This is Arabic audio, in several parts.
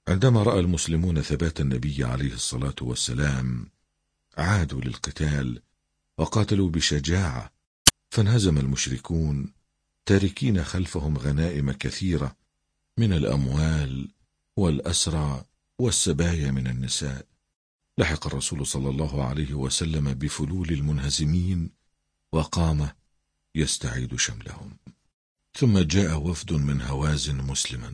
عندما رأى المسلمون ثبات النبي عليه الصلاة والسلام عادوا للقتال وقاتلوا بشجاعة، فانهزم المشركون تاركين خلفهم غنائم كثيرة من الأموال والأسرى والسبايا من النساء. لحق الرسول صلى الله عليه وسلم بفلول المنهزمين وقام يستعيد شملهم. ثم جاء وفد من هوازن مسلما،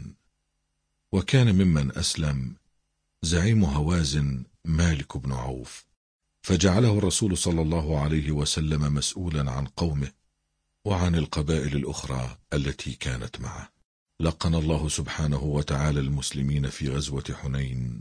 وكان ممن أسلم زعيم هوازن مالك بن عوف، فجعله الرسول صلى الله عليه وسلم مسؤولا عن قومه وعن القبائل الأخرى التي كانت معه. لقن الله سبحانه وتعالى المسلمين في غزوة حنين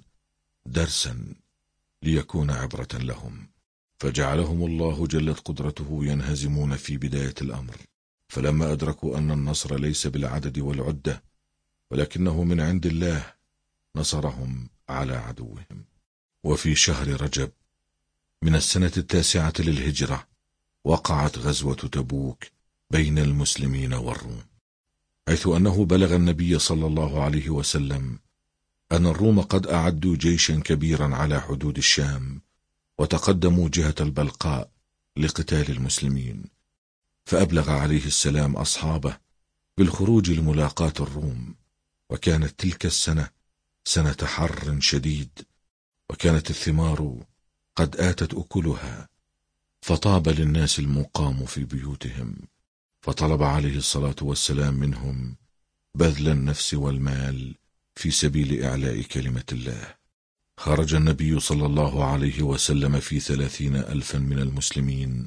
درسا ليكون عبرة لهم، فجعلهم الله جلت قدرته ينهزمون في بداية الأمر، فلما أدركوا أن النصر ليس بالعدد والعدة ولكنه من عند الله نصرهم على عدوهم. وفي شهر رجب من السنة 9 للهجرة وقعت غزوة تبوك بين المسلمين والروم، حيث أنه بلغ النبي صلى الله عليه وسلم أن الروم قد أعدوا جيشا كبيرا على حدود الشام وتقدموا جهة البلقاء لقتال المسلمين، فأبلغ عليه السلام أصحابه بالخروج لملاقاة الروم. وكانت تلك السنة سنة حر شديد، وكانت الثمار قد آتت أكلها، فطاب للناس المقام في بيوتهم، فطلب عليه الصلاة والسلام منهم بذل النفس والمال في سبيل إعلاء كلمة الله. خرج النبي صلى الله عليه وسلم في 30,000 من المسلمين،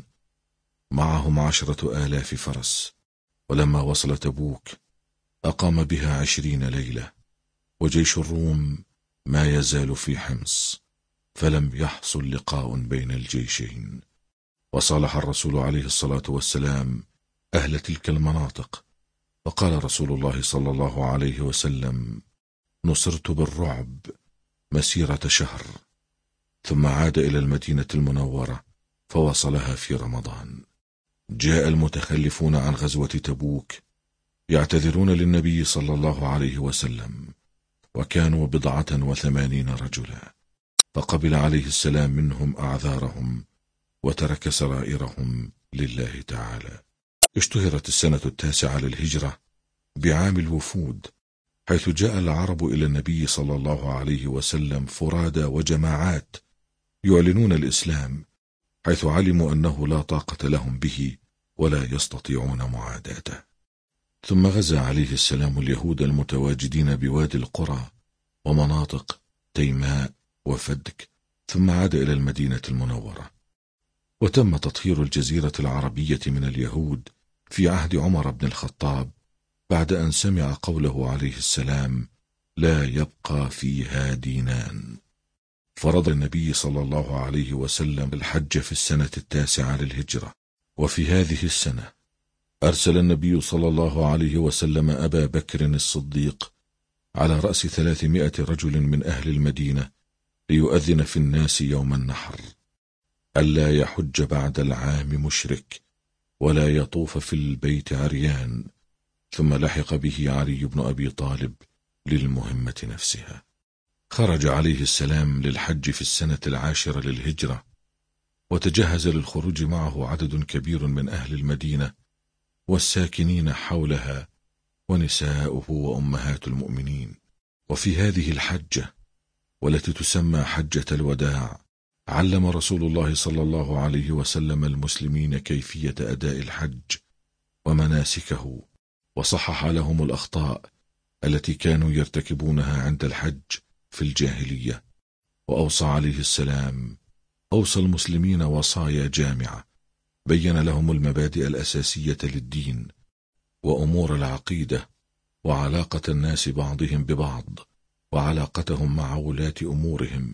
معهم 10,000 فرس، ولما وصل تبوك أقام بها 20 ليلة، وجيش الروم ما يزال في حمص، فلم يحصل لقاء بين الجيشين. وصالح الرسول عليه الصلاة والسلام أهل تلك المناطق، وقال رسول الله صلى الله عليه وسلم: نصرت بالرعب مسيرة شهر. ثم عاد إلى المدينة المنورة فوصلها في رمضان. جاء المتخلفون عن غزوة تبوك يعتذرون للنبي صلى الله عليه وسلم، وكانوا 89 رجلا، فقبل عليه السلام منهم أعذارهم وترك سرائرهم لله تعالى. اشتهرت السنة 9 للهجرة بعام الوفود، حيث جاء العرب إلى النبي صلى الله عليه وسلم فرادى وجماعات يعلنون الإسلام، حيث علموا أنه لا طاقة لهم به ولا يستطيعون معاداته. ثم غزا عليه السلام اليهود المتواجدين بوادي القرى ومناطق تيماء وفدك، ثم عاد إلى المدينة المنورة. وتم تطهير الجزيرة العربية من اليهود في عهد عمر بن الخطاب، بعد أن سمع قوله عليه السلام: لا يبقى فيها دينان. فرض النبي صلى الله عليه وسلم الحج في السنة 9 للهجرة، وفي هذه السنة أرسل النبي صلى الله عليه وسلم أبا بكر الصديق على رأس 300 رجل من أهل المدينة ليؤذن في الناس يوم النحر ألا يحج بعد العام مشرك ولا يطوف في البيت عريان. ثم لحق به علي بن أبي طالب للمهمة نفسها. خرج عليه السلام للحج في السنة 10 للهجرة، وتجهز للخروج معه عدد كبير من أهل المدينة والساكنين حولها ونساؤه وأمهات المؤمنين. وفي هذه الحجة والتي تسمى حجة الوداع علم رسول الله صلى الله عليه وسلم المسلمين كيفية أداء الحج ومناسكه، وصحح لهم الأخطاء التي كانوا يرتكبونها عند الحج في الجاهلية. وأوصى عليه السلام أوصى المسلمين وصايا جامعة بين لهم المبادئ الأساسية للدين وأمور العقيدة وعلاقة الناس بعضهم ببعض وعلاقتهم مع ولاة أمورهم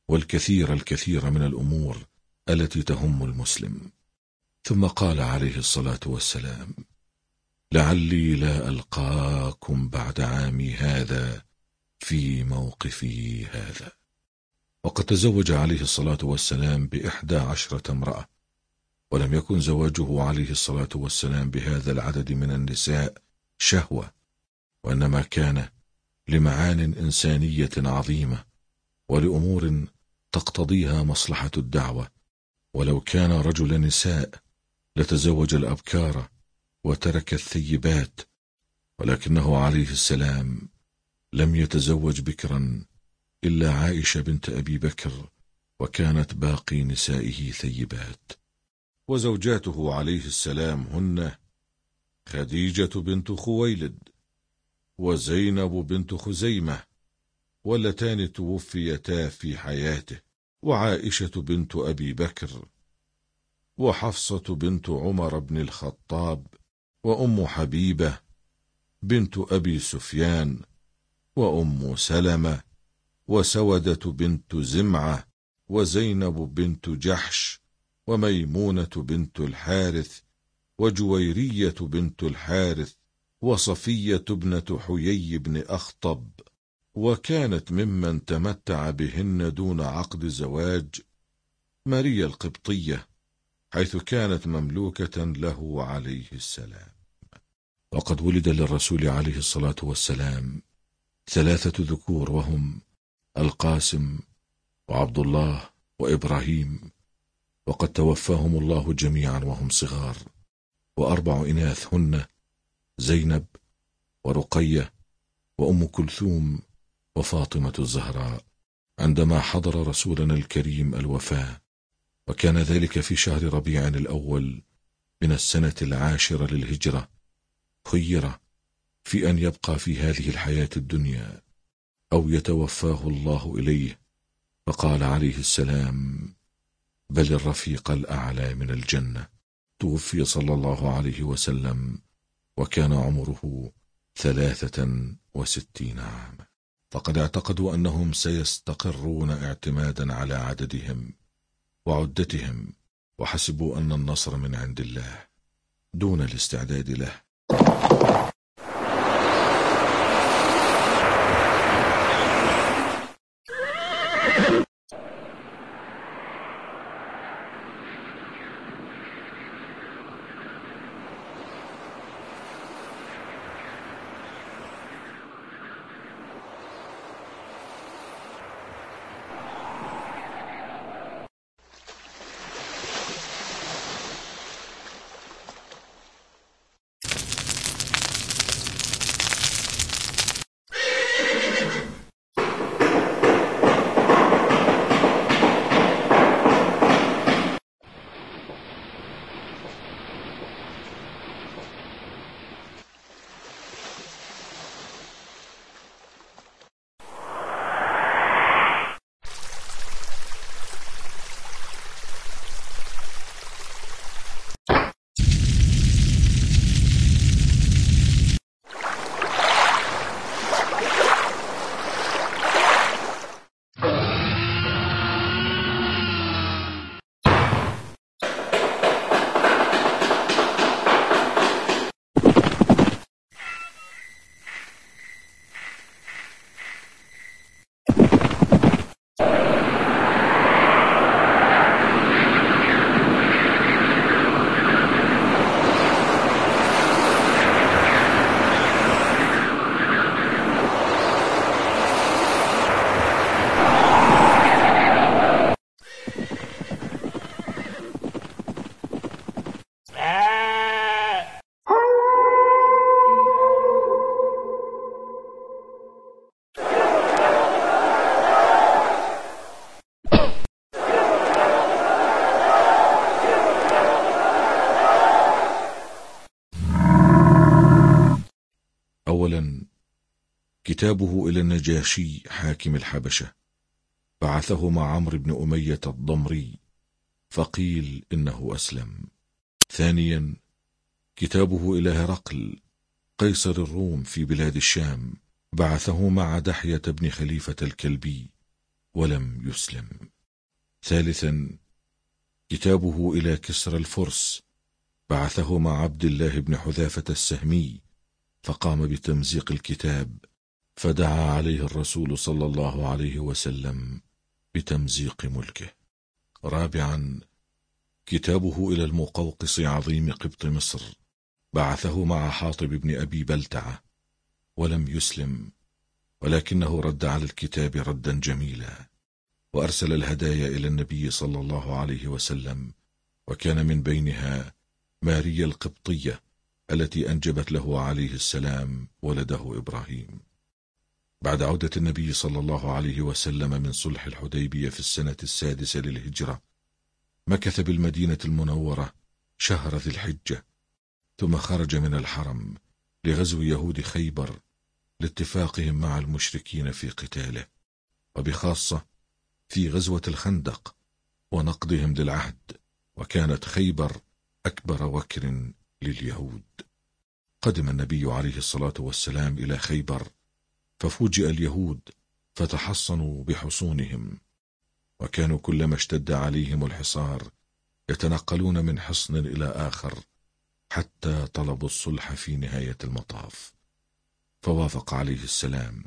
الكثير من الأمور التي تهم المسلم. ثم قال عليه الصلاة والسلام: لعلي لا ألقاكم بعد عامي هذا في موقفي هذا. وقد تزوج عليه الصلاة والسلام ب11 امرأة، ولم يكن زواجه عليه الصلاة والسلام بهذا العدد من النساء شهوة، وإنما كان لمعان إنسانية عظيمة ولأمور تقتضيها مصلحة الدعوة. ولو كان رجل نساء لتزوج الأبكار وترك الثيبات، ولكنه عليه السلام لم يتزوج بكرا إلا عائشة بنت أبي بكر، وكانت باقي نسائه ثيبات. وزوجاته عليه السلام هن خديجة بنت خويلد وزينب بنت خزيمة، واللتان توفيتا في حياته، وعائشة بنت أبي بكر، وحفصة بنت عمر بن الخطاب، وأم حبيبة بنت أبي سفيان، وأم سلمة، وسودة بنت زمعة، وزينب بنت جحش، وميمونة بنت الحارث، وجويرية بنت الحارث، وصفية ابنة حيي بن أخطب. وكانت ممن تمتع بهن دون عقد زواج ماريا القبطية، حيث كانت مملوكة له عليه السلام. وقد ولد للرسول عليه الصلاة والسلام 3 ذكور، وهم القاسم وعبد الله وإبراهيم، وقد توفاهم الله جميعا وهم صغار. و4 إناث هن زينب ورقية وأم كلثوم وفاطمة الزهراء، عندما حضر رسولنا الكريم الوفاة، وكان ذلك في شهر ربيع الأول من السنة 10 للهجرة. خير في أن يبقى في هذه الحياة الدنيا أو يتوفاه الله إليه، فقال عليه السلام: بل الرفيق الأعلى من الجنة. توفي صلى الله عليه وسلم وكان عمره 63 عاما. فقد اعتقدوا أنهم سيستقرون اعتمادا على عددهم وعدتهم، وحسبوا أن النصر من عند الله دون الاستعداد له. أولا، كتابه إلى النجاشي حاكم الحبشة، بعثه مع عمرو بن أمية الضمري، فقيل إنه أسلم. ثانيا، كتابه إلى هرقل قيصر الروم في بلاد الشام، بعثه مع دحية بن خليفة الكلبي، ولم يسلم. ثالثا، كتابه إلى كسرى الفرس، بعثه مع عبد الله بن حذافة السهمي، فقام بتمزيق الكتاب، فدعا عليه الرسول صلى الله عليه وسلم بتمزيق ملكه. رابعا، كتابه إلى المقوقس عظيم قبط مصر، بعثه مع حاطب بن أبي بلتعة، ولم يسلم. ولكنه رد على الكتاب ردا جميلا، وأرسل الهدايا إلى النبي صلى الله عليه وسلم، وكان من بينها ماريا القبطية التي أنجبت له عليه السلام ولده إبراهيم. بعد عودة النبي صلى الله عليه وسلم من صلح الحديبية في السنة 6 للهجرة، مكث بالمدينة المنورة شهر ذي الحجة، ثم خرج من الحرم لغزو يهود خيبر لاتفاقهم مع المشركين في قتاله، وبخاصة في غزوة الخندق ونقضهم للعهد، وكانت خيبر أكبر وكر لليهود. قدم النبي عليه الصلاة والسلام إلى خيبر، ففوجئ اليهود فتحصنوا بحصونهم، وكانوا كلما اشتد عليهم الحصار يتنقلون من حصن إلى آخر حتى طلبوا الصلح في نهاية المطاف، فوافق عليه السلام،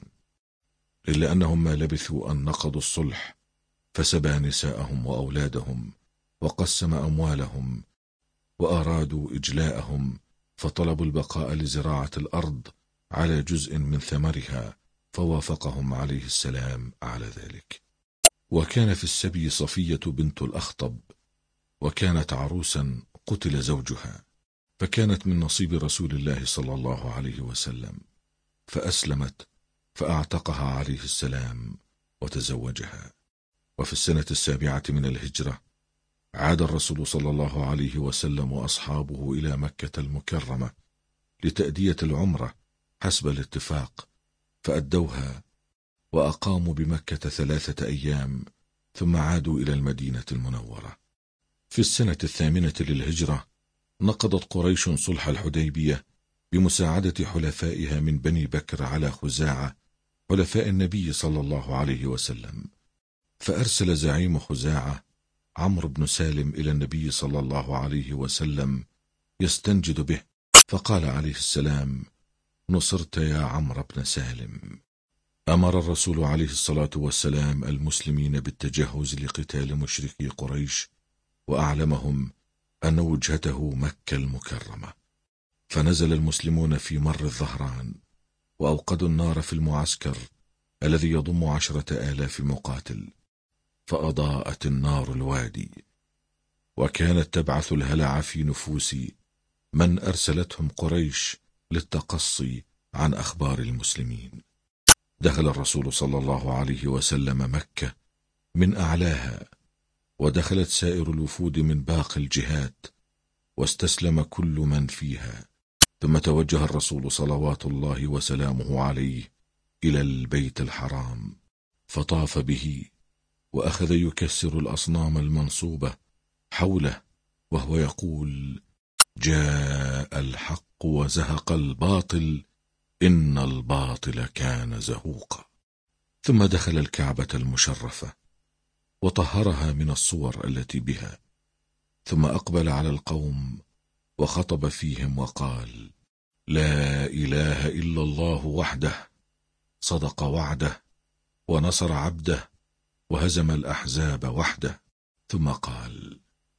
إلا أنهم ما لبثوا أن نقضوا الصلح، فسبى نساءهم وأولادهم وقسم أموالهم، وأرادوا إجلاءهم، فطلبوا البقاء لزراعة الأرض على جزء من ثمرها، فوافقهم عليه السلام على ذلك. وكان في السبي صفية بنت الأخطب، وكانت عروسا قتل زوجها، فكانت من نصيب رسول الله صلى الله عليه وسلم، فأسلمت فأعتقها عليه السلام وتزوجها. وفي السنة 7 من الهجرة عاد الرسول صلى الله عليه وسلم وأصحابه إلى مكة المكرمة لتأدية العمرة حسب الاتفاق، فأدوها وأقاموا بمكة 3 أيام، ثم عادوا إلى المدينة المنورة. في السنة 8 للهجرة نقضت قريش صلح الحديبية بمساعدة حلفائها من بني بكر على خزاعة حلفاء النبي صلى الله عليه وسلم، فأرسل زعيم خزاعة عمرو بن سالم إلى النبي صلى الله عليه وسلم يستنجد به، فقال عليه السلام: نصرت يا عمرو بن سالم. أمر الرسول عليه الصلاة والسلام المسلمين بالتجهز لقتال مشركي قريش، وأعلمهم أن وجهته مكة المكرمة، فنزل المسلمون في مر الظهران، وأوقدوا النار في المعسكر الذي يضم 10,000 مقاتل، فأضاءت النار الوادي، وكانت تبعث الهلع في نفوس من أرسلتهم قريش للتقصي عن أخبار المسلمين. دخل الرسول صلى الله عليه وسلم مكة من أعلاها، ودخلت سائر الوفود من باقي الجهات، واستسلم كل من فيها، ثم توجه الرسول صلوات الله وسلامه عليه إلى البيت الحرام، فطاف به، وأخذ يكسر الأصنام المنصوبة حوله، وهو يقول: جاء الحق وزهق الباطل، إن الباطل كان زهوقا. ثم دخل الكعبة المشرفة وطهرها من الصور التي بها، ثم أقبل على القوم وخطب فيهم وقال: لا إله إلا الله وحده، صدق وعده، ونصر عبده، وهزم الأحزاب وحده. ثم قال: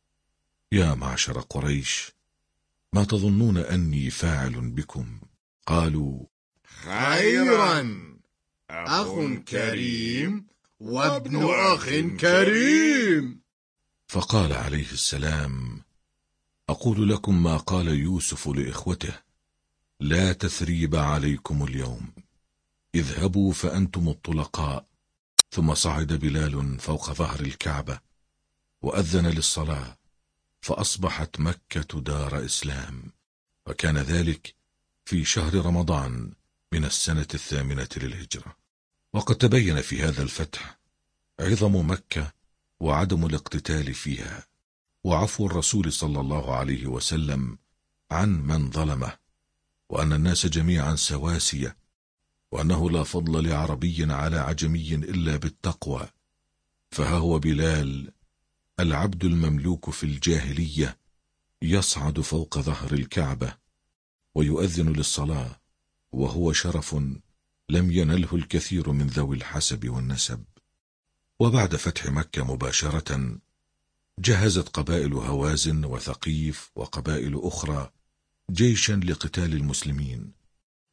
يا معشر قريش، ما تظنون أني فاعل بكم؟ قالوا: خيرا، أخ كريم وابن أخ كريم. فقال عليه السلام: أقول لكم ما قال يوسف لإخوته: لا تثريب عليكم اليوم، اذهبوا فأنتم الطلقاء. ثم صعد بلال فوق ظهر الكعبة وأذن للصلاة، فأصبحت مكة دار إسلام، وكان ذلك في شهر رمضان من السنة 8 للهجرة. وقد تبين في هذا الفتح عظم مكة وعدم الاقتتال فيها، وعفو الرسول صلى الله عليه وسلم عن من ظلمه، وأن الناس جميعا سواسية، وأنه لا فضل لعربي على عجمي إلا بالتقوى. فها هو بلال العبد المملوك في الجاهلية يصعد فوق ظهر الكعبة ويؤذن للصلاة، وهو شرف لم ينله الكثير من ذوي الحسب والنسب. وبعد فتح مكة مباشرة جهزت قبائل هوازن وثقيف وقبائل أخرى جيشا لقتال المسلمين،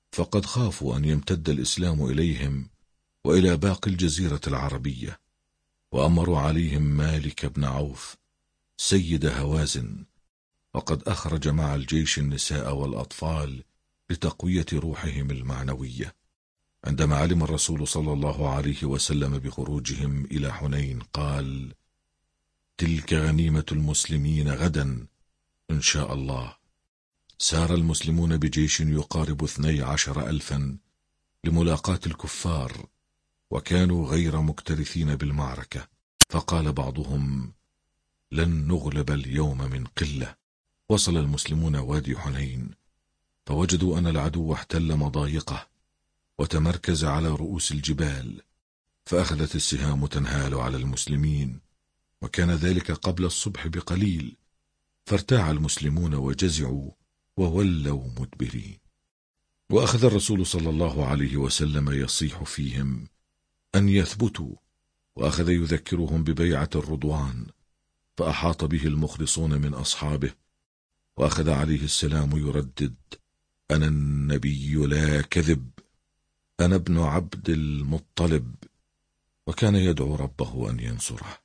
فقد خافوا أن يمتد الإسلام إليهم وإلى باقي الجزيرة العربية، وأمروا عليهم مالك بن عوف سيد هوازن، وقد أخرج مع الجيش النساء والأطفال لتقوية روحهم المعنوية. عندما علم الرسول صلى الله عليه وسلم بخروجهم إلى حنين قال: تلك غنيمة المسلمين غدا إن شاء الله. سار المسلمون بجيش يقارب 12,000 لملاقاة الكفار، وكانوا غير مكترثين بالمعركة، فقال بعضهم: لن نغلب اليوم من قلة. وصل المسلمون وادي حنين، فوجدوا أن العدو احتل مضايقه وتمركز على رؤوس الجبال، فأخذت السهام تنهال على المسلمين، وكان ذلك قبل الصبح بقليل، فارتاع المسلمون وجزعوا وولوا مدبرين. وأخذ الرسول صلى الله عليه وسلم يصيح فيهم أن يثبتوا، وأخذ يذكرهم ببيعة الرضوان، فأحاط به المخلصون من أصحابه، وأخذ عليه السلام يردد: أنا النبي لا كذب، أنا ابن عبد المطلب، وكان يدعو ربه أن ينصره.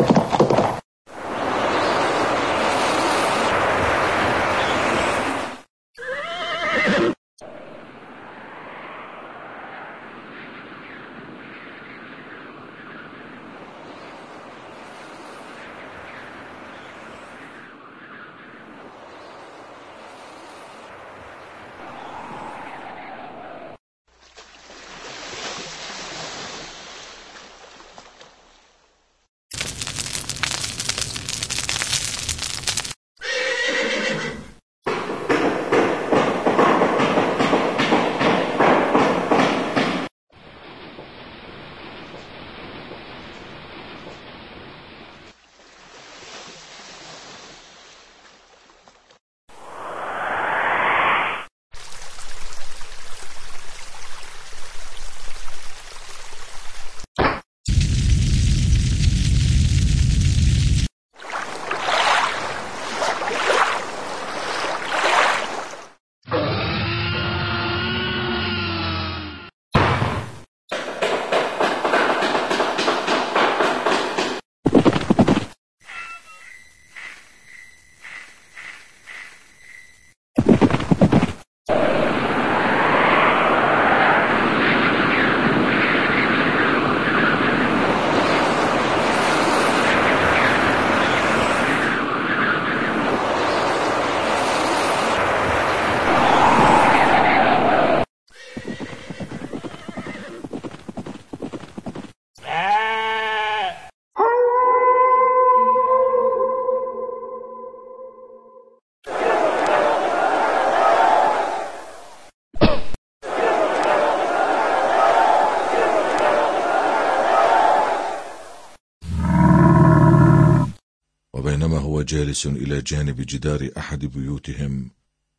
وبينما هو جالس إلى جانب جدار أحد بيوتهم،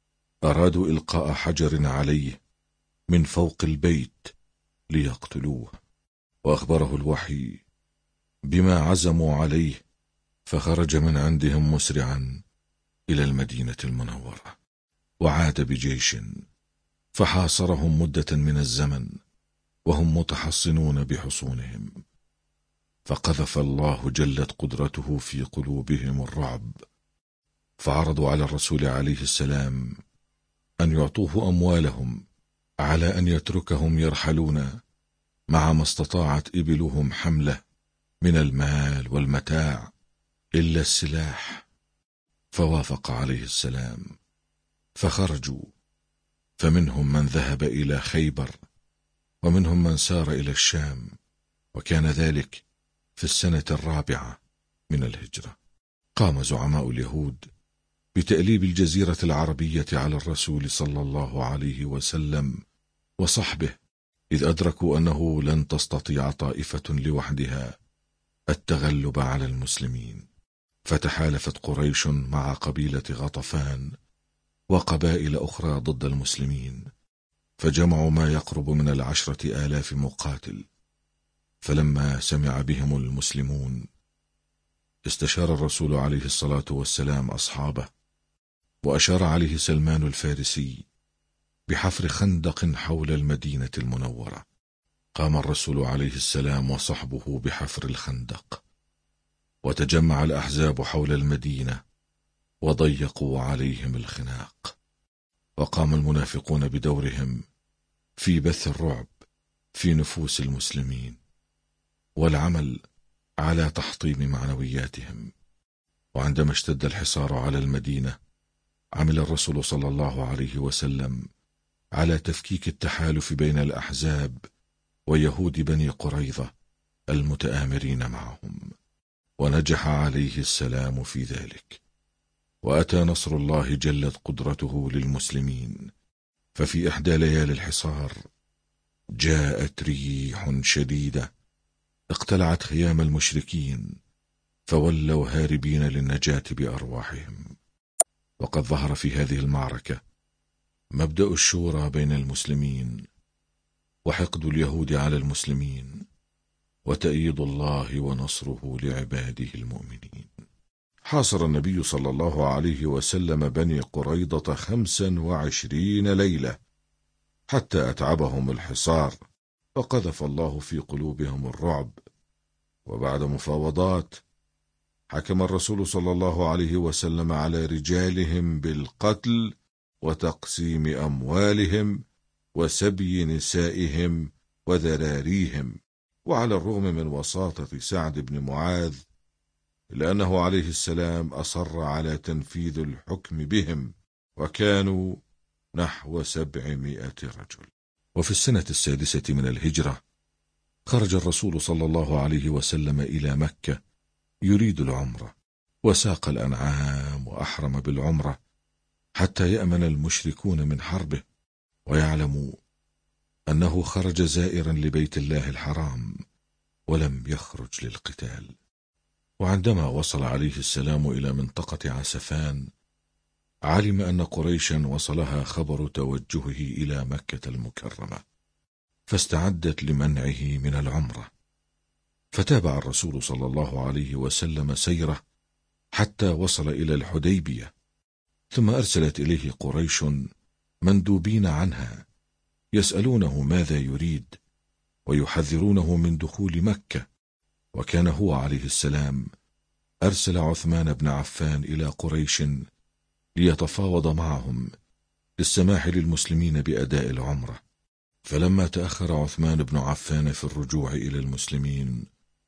أرادوا إلقاء حجر عليه من فوق البيت ليقتلوه، وأخبره الوحي بما عزموا عليه، فخرج من عندهم مسرعا إلى المدينة المنورة، وعاد بجيش فحاصرهم مدة من الزمن وهم متحصنون بحصونهم، فقذف الله جلت قدرته في قلوبهم الرعب، فعرضوا على الرسول عليه السلام أن يعطوه أموالهم على أن يتركهم يرحلون مع ما استطاعت إبلهم حمله من المال والمتاع إلا السلاح، فوافق عليه السلام، فخرجوا، فمنهم من ذهب إلى خيبر، ومنهم من سار إلى الشام، وكان ذلك في السنة 4 من الهجرة. قام زعماء اليهود بتأليب الجزيرة العربية على الرسول صلى الله عليه وسلم وصحبه، إذ أدركوا أنه لن تستطيع طائفة لوحدها التغلب على المسلمين، فتحالفت قريش مع قبيلة غطفان وقبائل أخرى ضد المسلمين، فجمعوا ما يقرب من 10,000 مقاتل. فلما سمع بهم المسلمون استشار الرسول عليه الصلاة والسلام أصحابه، وأشار عليه سلمان الفارسي بحفر خندق حول المدينة المنورة. قام الرسول عليه السلام وصحبه بحفر الخندق، وتجمع الأحزاب حول المدينة وضيقوا عليهم الخناق، وقام المنافقون بدورهم في بث الرعب في نفوس المسلمين والعمل على تحطيم معنوياتهم. وعندما اشتد الحصار على المدينة عمل الرسول صلى الله عليه وسلم على تفكيك التحالف بين الأحزاب ويهود بني قريظة المتآمرين معهم، ونجح عليه السلام في ذلك، وأتى نصر الله جلت قدرته للمسلمين. ففي إحدى ليالي الحصار جاءت ريح شديدة اقتلعت خيام المشركين، فولوا هاربين للنجاة بأرواحهم. وقد ظهر في هذه المعركة مبدأ الشورى بين المسلمين، وحقد اليهود على المسلمين، وتأييد الله ونصره لعباده المؤمنين. حاصر النبي صلى الله عليه وسلم بني قريظة 25 ليلة حتى أتعبهم الحصار، وقذف الله في قلوبهم الرعب. وبعد مفاوضات حكم الرسول صلى الله عليه وسلم على رجالهم بالقتل وتقسيم أموالهم وسبي نسائهم وذراريهم. وعلى الرغم من وساطة سعد بن معاذ لأنه عليه السلام أصر على تنفيذ الحكم بهم، وكانوا نحو 700 رجل. وفي السنة 6 من الهجرة خرج الرسول صلى الله عليه وسلم إلى مكة يريد العمرة، وساق الأنعام وأحرم بالعمرة حتى يأمن المشركون من حربه ويعلموا أنه خرج زائرا لبيت الله الحرام ولم يخرج للقتال. وعندما وصل عليه السلام إلى منطقة عسفان علم أن قريشا وصلها خبر توجهه إلى مكة المكرمة، فاستعدت لمنعه من العمرة. فتابع الرسول صلى الله عليه وسلم سيره حتى وصل إلى الحديبية، ثم أرسلت إليه قريش مندوبين عنها يسألونه ماذا يريد ويحذرونه من دخول مكة. وكان هو عليه السلام أرسل عثمان بن عفان إلى قريش ليتفاوض معهم للسماح للمسلمين بأداء العمرة. فلما تأخر عثمان بن عفان في الرجوع إلى المسلمين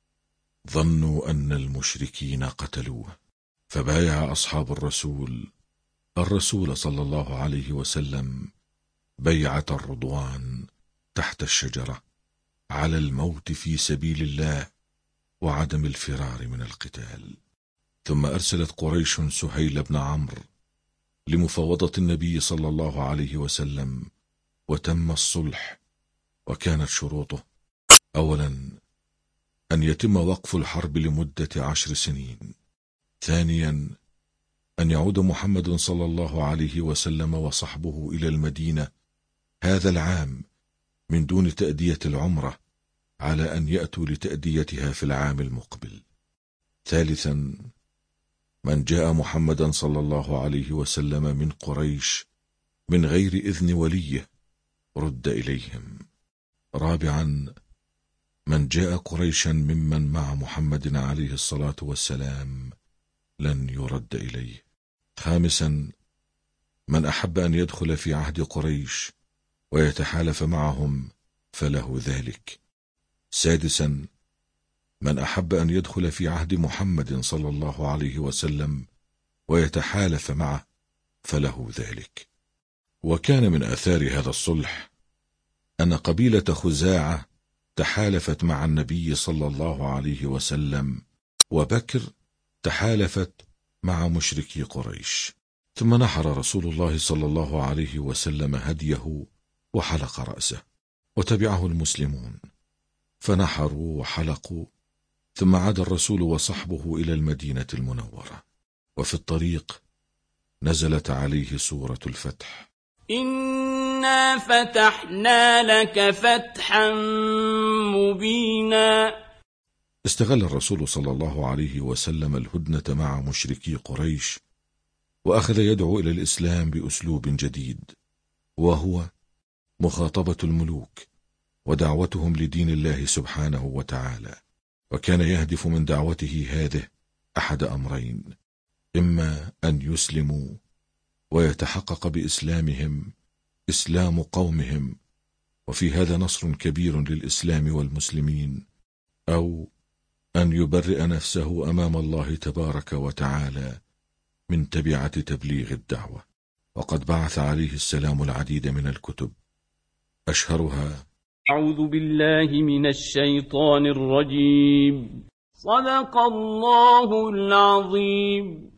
ظنوا أن المشركين قتلوه، فبايع أصحاب الرسول صلى الله عليه وسلم بيعة الرضوان تحت الشجرة على الموت في سبيل الله وعدم الفرار من القتال. ثم أرسلت قريش سهيل بن عمرو لمفاوضة النبي صلى الله عليه وسلم، وتم الصلح. وكانت شروطه: أولا أن يتم وقف الحرب لمدة 10 سنين، ثانيا أن يعود محمد صلى الله عليه وسلم وصحبه إلى المدينة هذا العام من دون تأدية العمرة، على أن يأتوا لتأديتها في العام المقبل، ثالثا من جاء محمدا صلى الله عليه وسلم من قريش من غير إذن وليه رد إليهم، رابعا من جاء قريشا ممن مع محمد عليه الصلاة والسلام لن يرد إليه، خامسا من أحب أن يدخل في عهد قريش ويتحالف معهم فله ذلك، سادسا من أحب أن يدخل في عهد محمد صلى الله عليه وسلم ويتحالف معه فله ذلك. وكان من آثار هذا الصلح أن قبيلة خزاعة تحالفت مع النبي صلى الله عليه وسلم، وبكر تحالفت مع مشركي قريش. ثم نحر رسول الله صلى الله عليه وسلم هديه وحلق رأسه، وتبعه المسلمون فنحروا وحلقوا، ثم عاد الرسول وصحبه إلى المدينة المنورة. وفي الطريق نزلت عليه سورة الفتح: إنا فتحنا لك فتحا مبينا. استغل الرسول صلى الله عليه وسلم الهدنة مع مشركي قريش، وأخذ يدعو إلى الإسلام بأسلوب جديد، وهو مخاطبة الملوك ودعوتهم لدين الله سبحانه وتعالى. وكان يهدف من دعوته هذه أحد أمرين: إما أن يسلموا ويتحقق بإسلامهم إسلام قومهم، وفي هذا نصر كبير للإسلام والمسلمين، أو أن يبرئ نفسه أمام الله تبارك وتعالى من تبعة تبليغ الدعوة. وقد بعث عليه السلام العديد من الكتب، أشهرها: أعوذ بالله من الشيطان الرجيم. صدق الله العظيم.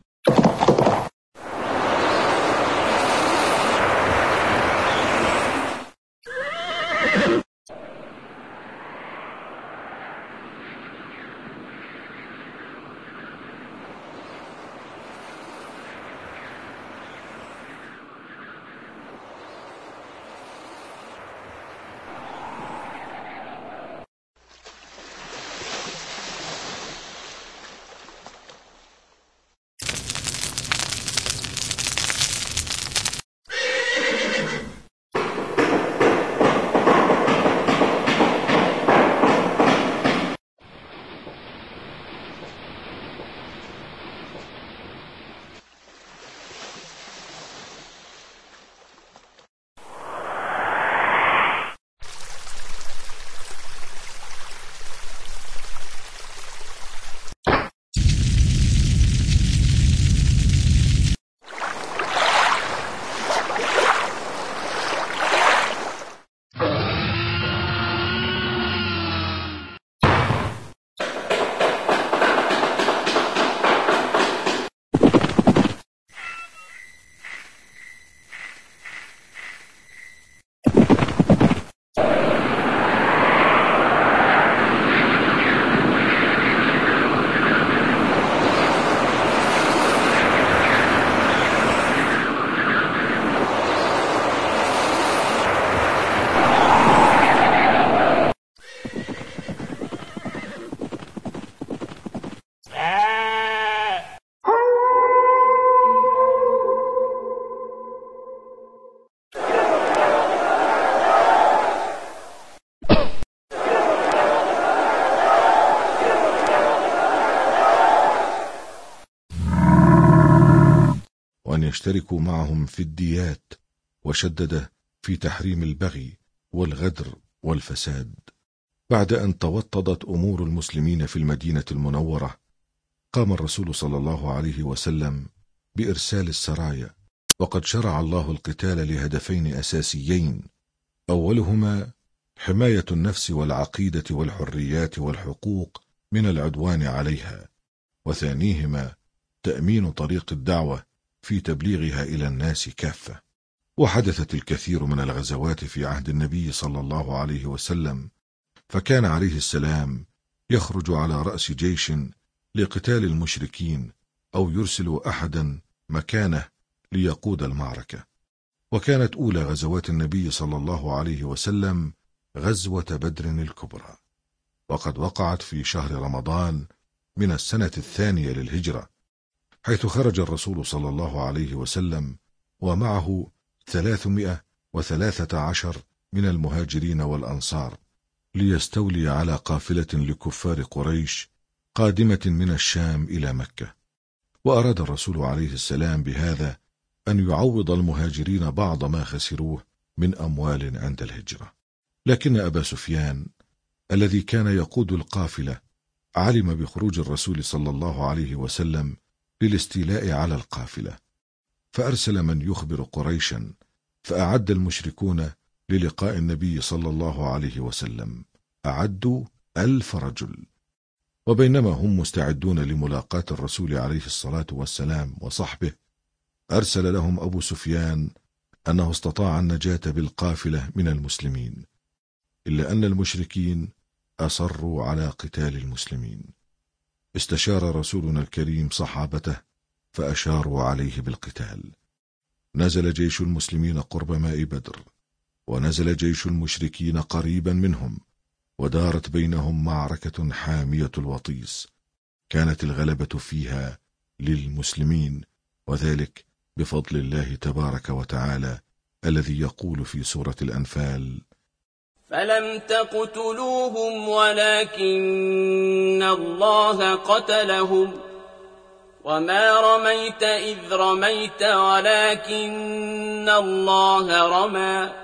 وأن يشتركوا معهم في الديات، وشدد في تحريم البغي والغدر والفساد. بعد أن توطدت أمور المسلمين في المدينة المنورة، قام الرسول صلى الله عليه وسلم بإرسال السرايا، وقد شرع الله القتال لهدفين أساسيين: أولهما حماية النفس والعقيدة والحريات والحقوق من العدوان عليها، وثانيهما تأمين طريق الدعوة في تبليغها إلى الناس كافة. وحدثت الكثير من الغزوات في عهد النبي صلى الله عليه وسلم، فكان عليه السلام يخرج على رأس جيش لقتال المشركين، أو يرسل أحدا مكانه ليقود المعركة. وكانت أولى غزوات النبي صلى الله عليه وسلم غزوة بدر الكبرى، وقد وقعت في شهر رمضان من السنة 2 للهجرة، حيث خرج الرسول صلى الله عليه وسلم ومعه 313 من المهاجرين والأنصار ليستولي على قافلة لكفار قريش قادمة من الشام إلى مكة. وأراد الرسول عليه السلام بهذا أن يعوض المهاجرين بعض ما خسروه من أموال عند الهجرة. لكن أبا سفيان الذي كان يقود القافلة علم بخروج الرسول صلى الله عليه وسلم للاستيلاء على القافلة، فأرسل من يخبر قريشا، فأعد المشركون للقاء النبي صلى الله عليه وسلم، أعدوا 1000 رجل. وبينما هم مستعدون لملاقاة الرسول عليه الصلاة والسلام وصحبه، أرسل لهم أبو سفيان أنه استطاع النجاة بالقافلة من المسلمين، إلا أن المشركين أصروا على قتال المسلمين. استشار رسولنا الكريم صحابته فأشاروا عليه بالقتال. نزل جيش المسلمين قرب ماء بدر، ونزل جيش المشركين قريبا منهم، ودارت بينهم معركة حامية الوطيس، كانت الغلبة فيها للمسلمين، وذلك بفضل الله تبارك وتعالى، الذي يقول في سورة الأنفال: فلم تقتلوهم ولكن الله قتلهم وما رميت إذ رميت ولكن الله رمى.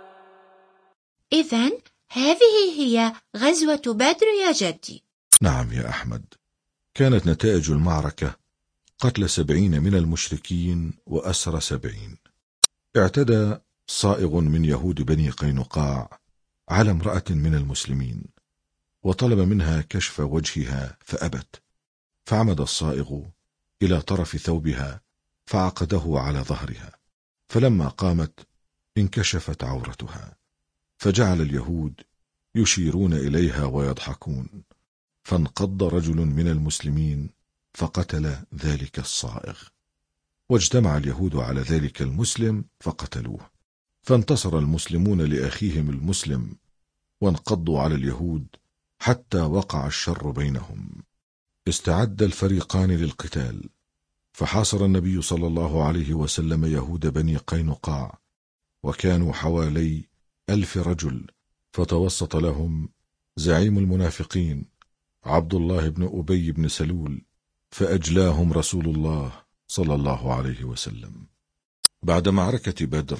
إذن هذه هي غزوة بدر يا جدي. نعم يا أحمد، كانت نتائج المعركة قتل 70 من المشركين وأسر 70. اعتدى صائغ من يهود بني قينقاع على امرأة من المسلمين وطلب منها كشف وجهها فأبت، فعمد الصائغ إلى طرف ثوبها فعقده على ظهرها، فلما قامت انكشفت عورتها، فجعل اليهود يشيرون إليها ويضحكون، فانقض رجل من المسلمين فقتل ذلك الصائغ، واجتمع اليهود على ذلك المسلم فقتلوه، فانتصر المسلمون لأخيهم المسلم وانقضوا على اليهود حتى وقع الشر بينهم. استعد الفريقان للقتال، فحاصر النبي صلى الله عليه وسلم يهود بني قينقاع، وكانوا حوالي 1000 رجل، فتوسط لهم زعيم المنافقين عبد الله بن أبي بن سلول، فأجلاهم رسول الله صلى الله عليه وسلم. بعد معركة بدر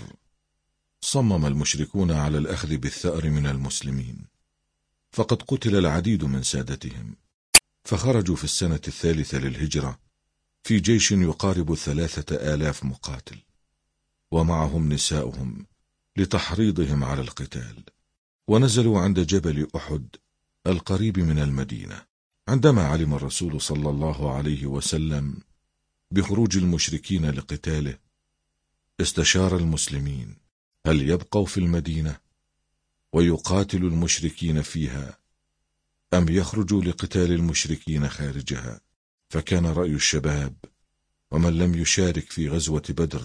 صمم المشركون على الأخذ بالثأر من المسلمين، فقد قتل العديد من سادتهم، فخرجوا في السنة 3 للهجرة في جيش يقارب 3000 مقاتل، ومعهم نساؤهم لتحريضهم على القتال، ونزلوا عند جبل أحد القريب من المدينة. عندما علم الرسول صلى الله عليه وسلم بخروج المشركين لقتاله استشار المسلمين هل يبقوا في المدينة ويقاتلوا المشركين فيها أم يخرجوا لقتال المشركين خارجها. فكان رأي الشباب ومن لم يشارك في غزوة بدر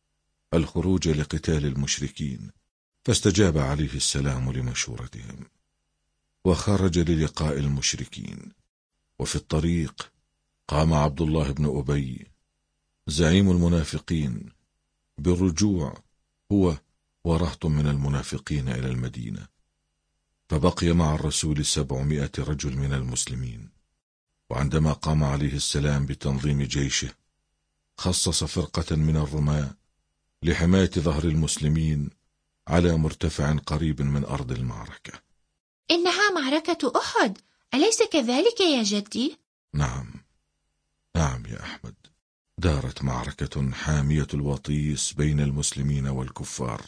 الخروج لقتال المشركين، فاستجاب عليه السلام لمشورتهم وخرج للقاء المشركين. وفي الطريق قام عبد الله بن أبي زعيم المنافقين بالرجوع هو ورهط من المنافقين إلى المدينة، فبقي مع الرسول 700 رجل من المسلمين. وعندما قام عليه السلام بتنظيم جيشه خصص فرقة من الرماة لحماية ظهر المسلمين على مرتفع قريب من أرض المعركة. إنها معركة أحد، أليس كذلك يا جدي؟ نعم يا أحمد، دارت معركة حامية الوطيس بين المسلمين والكفار،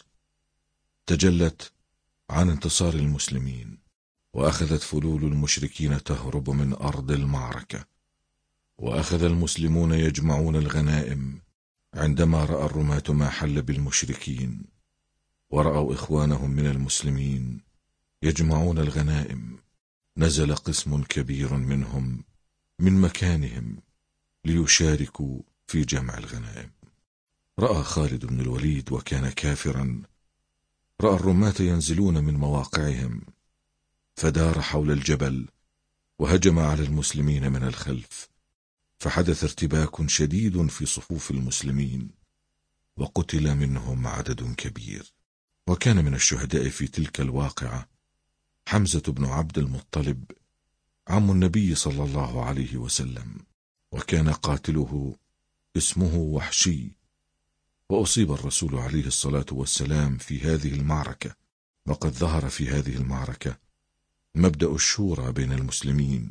تجلت عن انتصار المسلمين، وأخذت فلول المشركين تهرب من أرض المعركة، وأخذ المسلمون يجمعون الغنائم عندما رأى الرماة ما حل بالمشركين، ورأوا إخوانهم من المسلمين يجمعون الغنائم، نزل قسم كبير منهم من مكانهم ليشاركوا في جمع الغنائم. رأى خالد بن الوليد وكان كافرا، رأى الرماة ينزلون من مواقعهم فدار حول الجبل وهجم على المسلمين من الخلف، فحدث ارتباك شديد في صفوف المسلمين وقتل منهم عدد كبير. وكان من الشهداء في تلك الواقعة حمزة بن عبد المطلب عم النبي صلى الله عليه وسلم، وكان قاتله اسمه وحشي، وأصيب الرسول عليه الصلاة والسلام في هذه المعركة. وقد ظهر في هذه المعركة مبدأ الشورى بين المسلمين،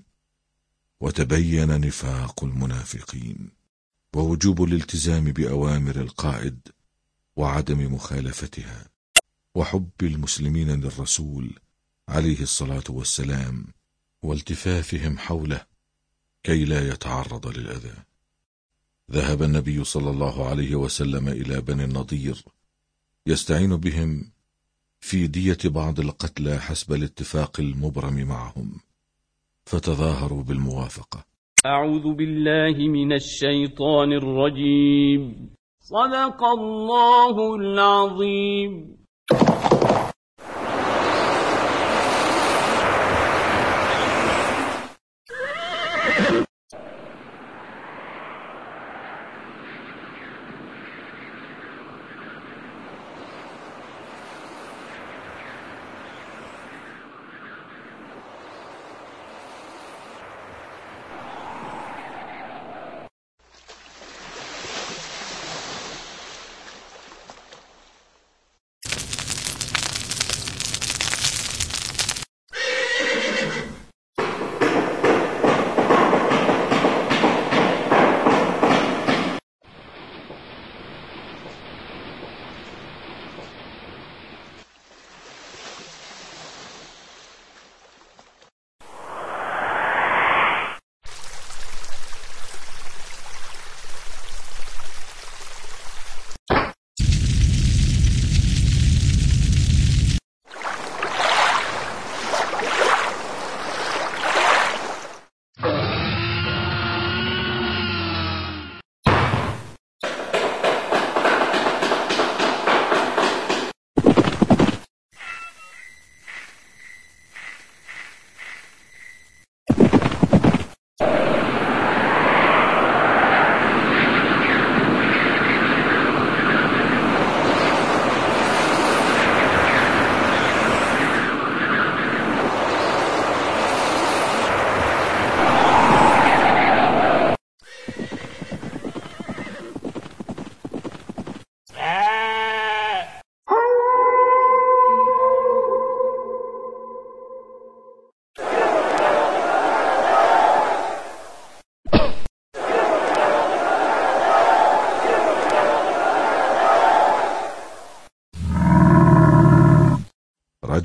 وتبين نفاق المنافقين، ووجوب الالتزام بأوامر القائد وعدم مخالفتها، وحب المسلمين للرسول عليه الصلاة والسلام والتفافهم حوله كي لا يتعرض للأذى. ذهب النبي صلى الله عليه وسلم إلى بني النضير يستعين بهم في دية بعض القتلى حسب الاتفاق المبرم معهم، فتظاهروا بالموافقة. أعوذ بالله من الشيطان الرجيم. صدق الله العظيم.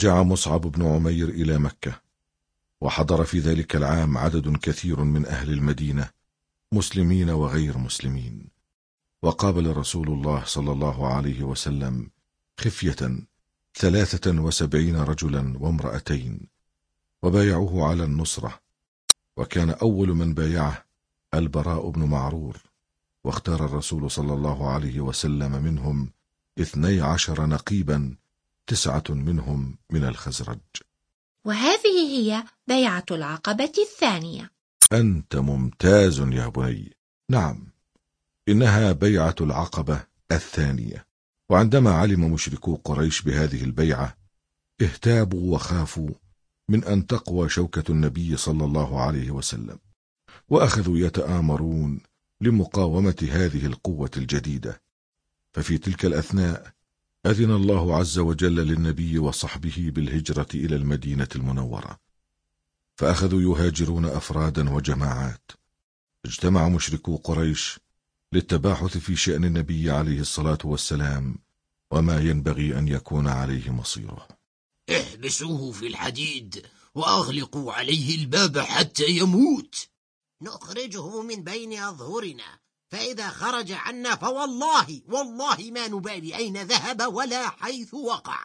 رجع مصعب بن عمير إلى مكة، وحضر في ذلك العام عدد كثير من أهل المدينة مسلمين وغير مسلمين، وقابل رسول الله صلى الله عليه وسلم خفية 73 رجلا وامرأتين، وبايعوه على النصرة، وكان أول من بايعه البراء بن معرور، واختار الرسول صلى الله عليه وسلم منهم 12 نقيبا، 9 منهم من الخزرج. وهذه هي بيعة العقبة الثانية. أنت ممتاز يا بني. نعم، إنها بيعة العقبة الثانية. وعندما علم مشركو قريش بهذه البيعة اهتابوا وخافوا من أن تقوى شوكة النبي صلى الله عليه وسلم، وأخذوا يتآمرون لمقاومة هذه القوة الجديدة. ففي تلك الأثناء أذن الله عز وجل للنبي وصحبه بالهجرة إلى المدينة المنورة، فأخذوا يهاجرون أفرادا وجماعات. اجتمع مشركو قريش للتباحث في شأن النبي عليه الصلاة والسلام وما ينبغي أن يكون عليه مصيره. احبسوه في الحديد وأغلقوا عليه الباب حتى يموت. نخرجه من بين أظهرنا، فإذا خرج عنا فوالله ما نبالي أين ذهب ولا حيث وقع.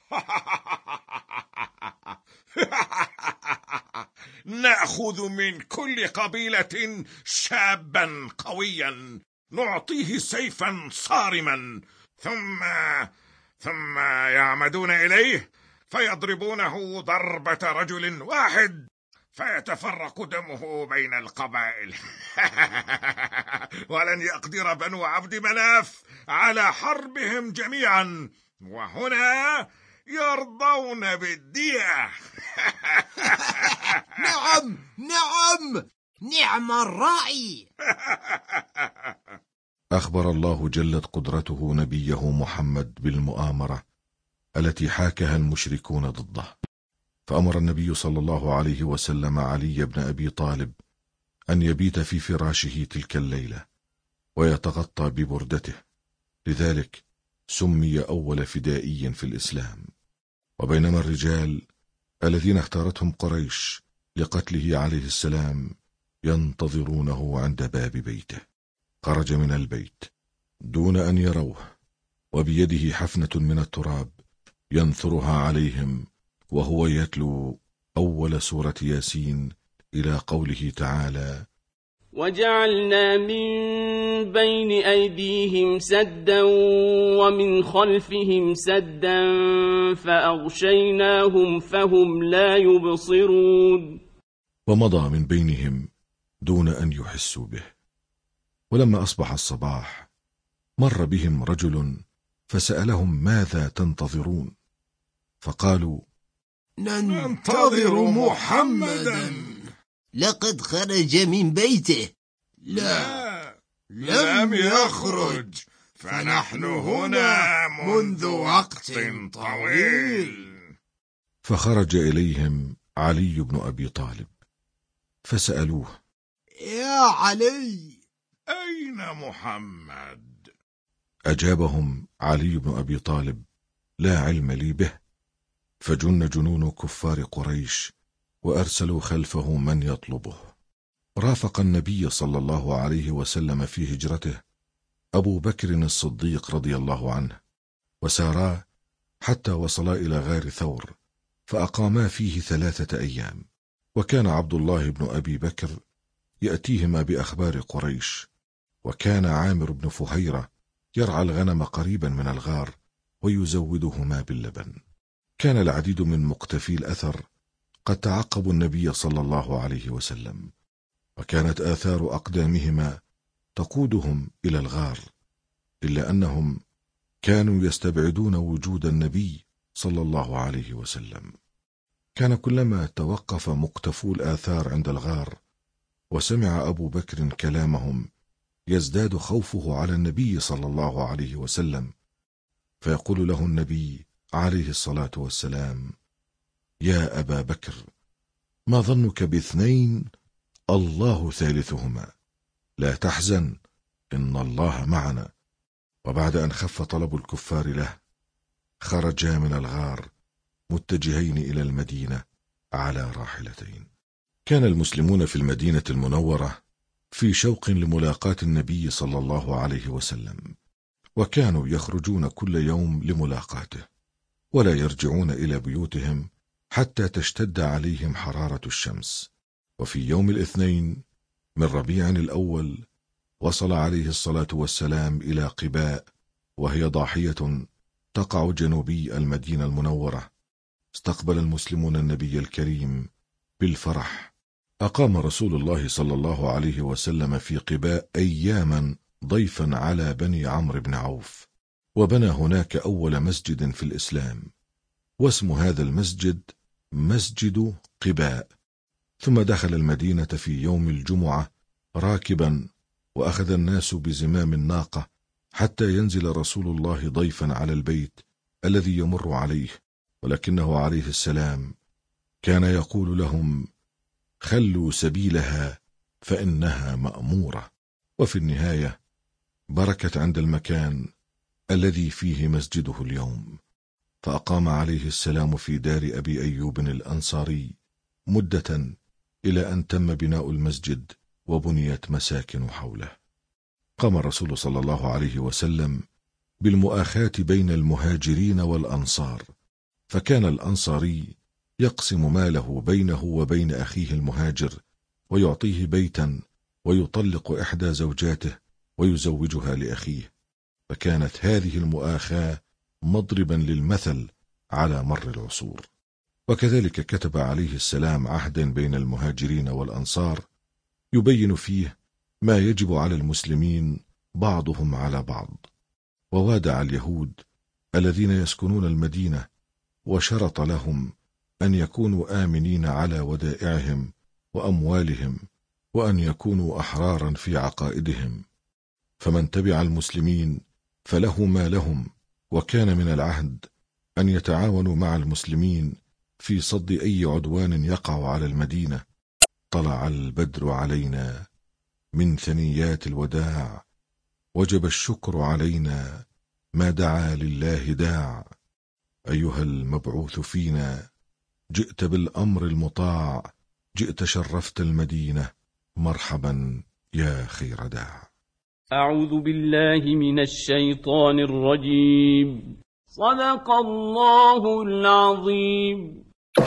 نأخذ من كل قبيلة شابا قويا، نعطيه سيفا صارما، ثم يعمدون إليه فيضربونه ضربة رجل واحد، فيتفرق دمه بين القبائل. ولن يقدر بنو عبد مناف على حربهم جميعا، وهنا يرضون بالدية. نعم الرأي. أخبر الله جلت قدرته نبيه محمد بالمؤامرة التي حاكها المشركون ضده، فأمر النبي صلى الله عليه وسلم علي بن أبي طالب أن يبيت في فراشه تلك الليلة ويتغطى ببردته، لذلك سمي أول فدائي في الإسلام. وبينما الرجال الذين اختارتهم قريش لقتله عليه السلام ينتظرونه عند باب بيته، خرج من البيت دون أن يروه، وبيده حفنة من التراب ينثرها عليهم، وهو يتلو أول سورة ياسين إلى قوله تعالى: وجعلنا من بين أيديهم سدا ومن خلفهم سدا فأغشيناهم فهم لا يبصرون. ومضى من بينهم دون أن يحسوا به. ولما أصبح الصباح مر بهم رجل فسألهم: ماذا تنتظرون؟ فقالوا: ننتظر محمدا. لقد خرج من بيته. لا، لم يخرج، فنحن هنا منذ وقت طويل. فخرج إليهم علي بن أبي طالب فسألوه: يا علي، أين محمد؟ أجابهم علي بن أبي طالب: لا علم لي به. فجن جنون كفار قريش وأرسلوا خلفه من يطلبه. رافق النبي صلى الله عليه وسلم في هجرته أبو بكر الصديق رضي الله عنه، وسارا حتى وصلا إلى غار ثور، فأقاما فيه 3 أيام. وكان عبد الله بن أبي بكر يأتيهما بأخبار قريش، وكان عامر بن فهيرة يرعى الغنم قريبا من الغار ويزودهما باللبن. كان العديد من مقتفي الأثر قد تعقبوا النبي صلى الله عليه وسلم، وكانت آثار أقدامهما تقودهم إلى الغار، إلا أنهم كانوا يستبعدون وجود النبي صلى الله عليه وسلم. كان كلما توقف مقتفو الآثار عند الغار وسمع أبو بكر كلامهم يزداد خوفه على النبي صلى الله عليه وسلم، فيقول له النبي عليه الصلاة والسلام: يا أبا بكر، ما ظنك ب2 الله ثالثهما، لا تحزن إن الله معنا. وبعد أن خف طلب الكفار له خرجا من الغار متجهين إلى المدينة على راحلتين. كان المسلمون في المدينة المنورة في شوق لملاقاة النبي صلى الله عليه وسلم، وكانوا يخرجون كل يوم لملاقاته، ولا يرجعون إلى بيوتهم حتى تشتد عليهم حرارة الشمس. وفي يوم الاثنين من ربيع الأول وصل عليه الصلاة والسلام إلى قباء، وهي ضاحية تقع جنوبي المدينة المنورة. استقبل المسلمون النبي الكريم بالفرح. أقام رسول الله صلى الله عليه وسلم في قباء أياما ضيفا على بني عمرو بن عوف، وبنى هناك أول مسجد في الإسلام، واسم هذا المسجد مسجد قباء. ثم دخل المدينة في يوم الجمعة راكبا، وأخذ الناس بزمام الناقة حتى ينزل رسول الله ضيفا على البيت الذي يمر عليه، ولكنه عليه السلام كان يقول لهم: خلوا سبيلها فإنها مأمورة. وفي النهاية بركت عند المكان الذي فيه مسجده اليوم، فأقام عليه السلام في دار أبي أيوب الأنصاري مدة إلى أن تم بناء المسجد وبنيت مساكن حوله. قام الرسول صلى الله عليه وسلم بالمؤاخاة بين المهاجرين والأنصار، فكان الأنصاري يقسم ماله بينه وبين أخيه المهاجر، ويعطيه بيتا ويطلق إحدى زوجاته ويزوجها لأخيه، فكانت هذه المؤاخاة مضربا للمثل على مر العصور. وكذلك كتب عليه السلام عهدا بين المهاجرين والأنصار يبين فيه ما يجب على المسلمين بعضهم على بعض، ووادع اليهود الذين يسكنون المدينة، وشرط لهم أن يكونوا آمنين على ودائعهم وأموالهم، وأن يكونوا أحرارا في عقائدهم، فمن تبع المسلمين فله ما لهم. وكان من العهد أن يتعاونوا مع المسلمين في صد أي عدوان يقع على المدينة. طلع البدر علينا من ثنيات الوداع، وجب الشكر علينا ما دعا لله داع. أيها المبعوث فينا جئت بالأمر المطاع، جئت شرفت المدينة، مرحبا يا خير داع. أعوذ بالله من الشيطان الرجيم. صدق الله العظيم.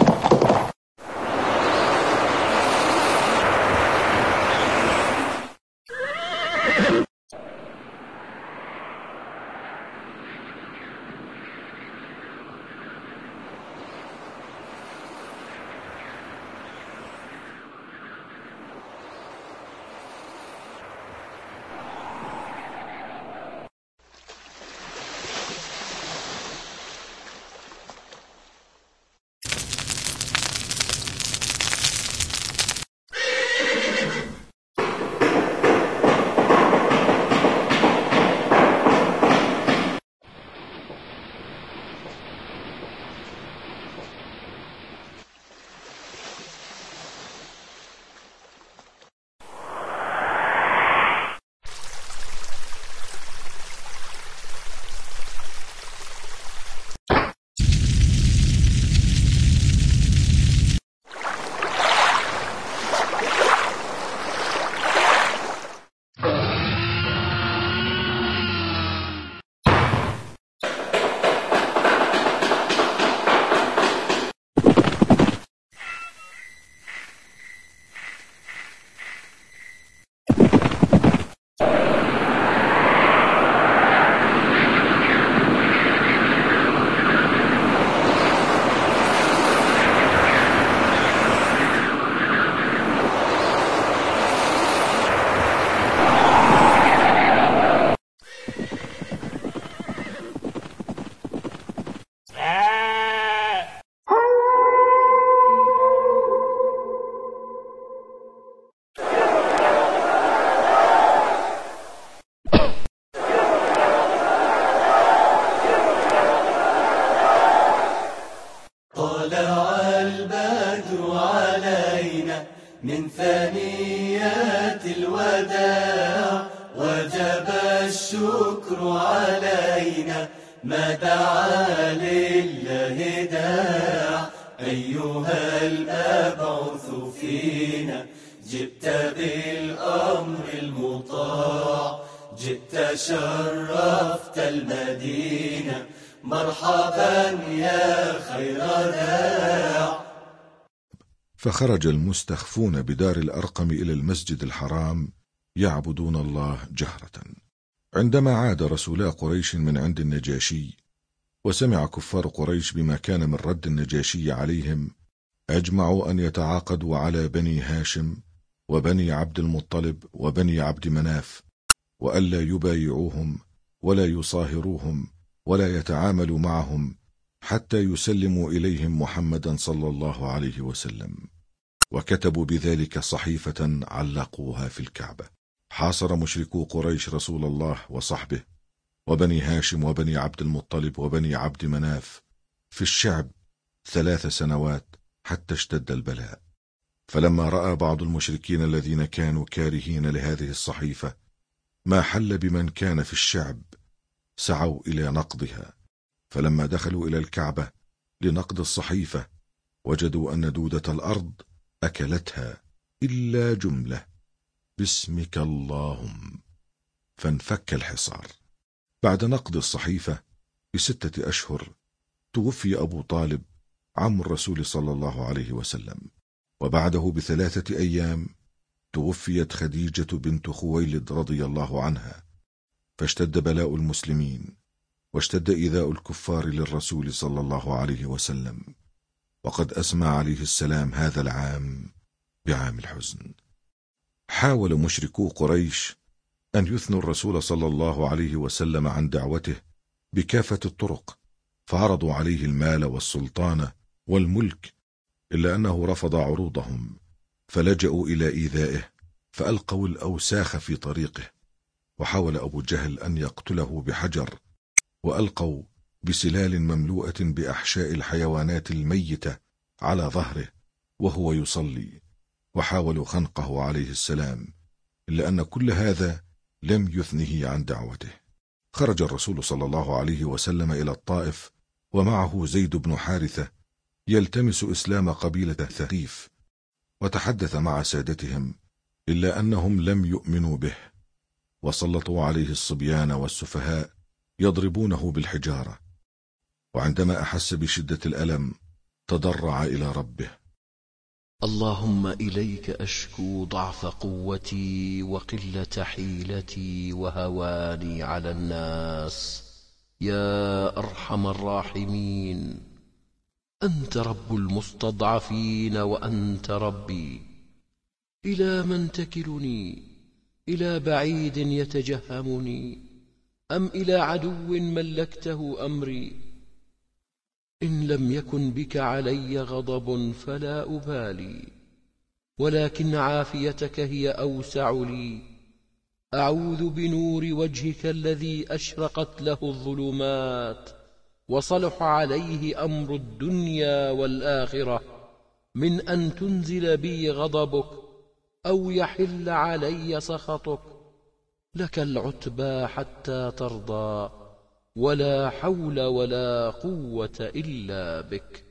من ثنيات الوداع، وجب الشكر علينا ما دعا لله داع. أيها المبعوث فينا جئت بالأمر المطاع، جئت شرفت المدينة، مرحبا يا خير داع. فخرج المستخفون بدار الأرقم إلى المسجد الحرام يعبدون الله جهرة. عندما عاد رسولا قريش من عند النجاشي وسمع كفار قريش بما كان من رد النجاشي عليهم، أجمعوا أن يتعاقدوا على بني هاشم وبني عبد المطلب وبني عبد مناف، وألا يبايعوهم ولا يصاهروهم ولا يتعاملوا معهم حتى يسلموا إليهم محمدا صلى الله عليه وسلم. وكتبوا بذلك صحيفة علقوها في الكعبة. حاصر مشركو قريش رسول الله وصحبه وبني هاشم وبني عبد المطلب وبني عبد مناف في الشعب 3 سنوات حتى اشتد البلاء. فلما رأى بعض المشركين الذين كانوا كارهين لهذه الصحيفة ما حل بمن كان في الشعب سعوا إلى نقضها، فلما دخلوا إلى الكعبة لنقض الصحيفة وجدوا أن دودة الأرض أكلتها إلا جملة باسمك اللهم، فانفك الحصار. بعد نقض الصحيفة ب6 أشهر توفي أبو طالب عم الرسول صلى الله عليه وسلم، وبعده ب3 أيام توفيت خديجة بنت خويلد رضي الله عنها، فاشتد بلاء المسلمين واشتد إيذاء الكفار للرسول صلى الله عليه وسلم، وقد أسمى عليه السلام هذا العام بعام الحزن. حاول مشركو قريش أن يثنوا الرسول صلى الله عليه وسلم عن دعوته بكافة الطرق، فعرضوا عليه المال والسلطان والملك، إلا أنه رفض عروضهم، فلجأوا إلى إيذائه فألقوا الأوساخ في طريقه، وحاول أبو جهل أن يقتله بحجر، وألقوا بسلال مملوءة بأحشاء الحيوانات الميتة على ظهره وهو يصلي، وحاولوا خنقه عليه السلام، إلا أن كل هذا لم يثنه عن دعوته. خرج الرسول صلى الله عليه وسلم إلى الطائف ومعه زيد بن حارثة يلتمس إسلام قبيلة ثقيف، وتحدث مع سادتهم إلا أنهم لم يؤمنوا به، وسلطوا عليه الصبيان والسفهاء يضربونه بالحجارة. وعندما أحس بشدة الألم تضرع إلى ربه: اللهم إليك أشكو ضعف قوتي وقلة حيلتي وهواني على الناس، يا أرحم الراحمين. أنت رب المستضعفين وأنت ربي، إلى من تكلني؟ إلى بعيد يتجهمني أم إلى عدو ملكته أمري؟ إن لم يكن بك علي غضب فلا أبالي، ولكن عافيتك هي أوسع لي. أعوذ بنور وجهك الذي أشرقت له الظلمات وصلح عليه أمر الدنيا والآخرة، من أن تنزل بي غضبك أو يحل علي سخطك. لك العتبى حتى ترضى، ولا حول ولا قوة إلا بك.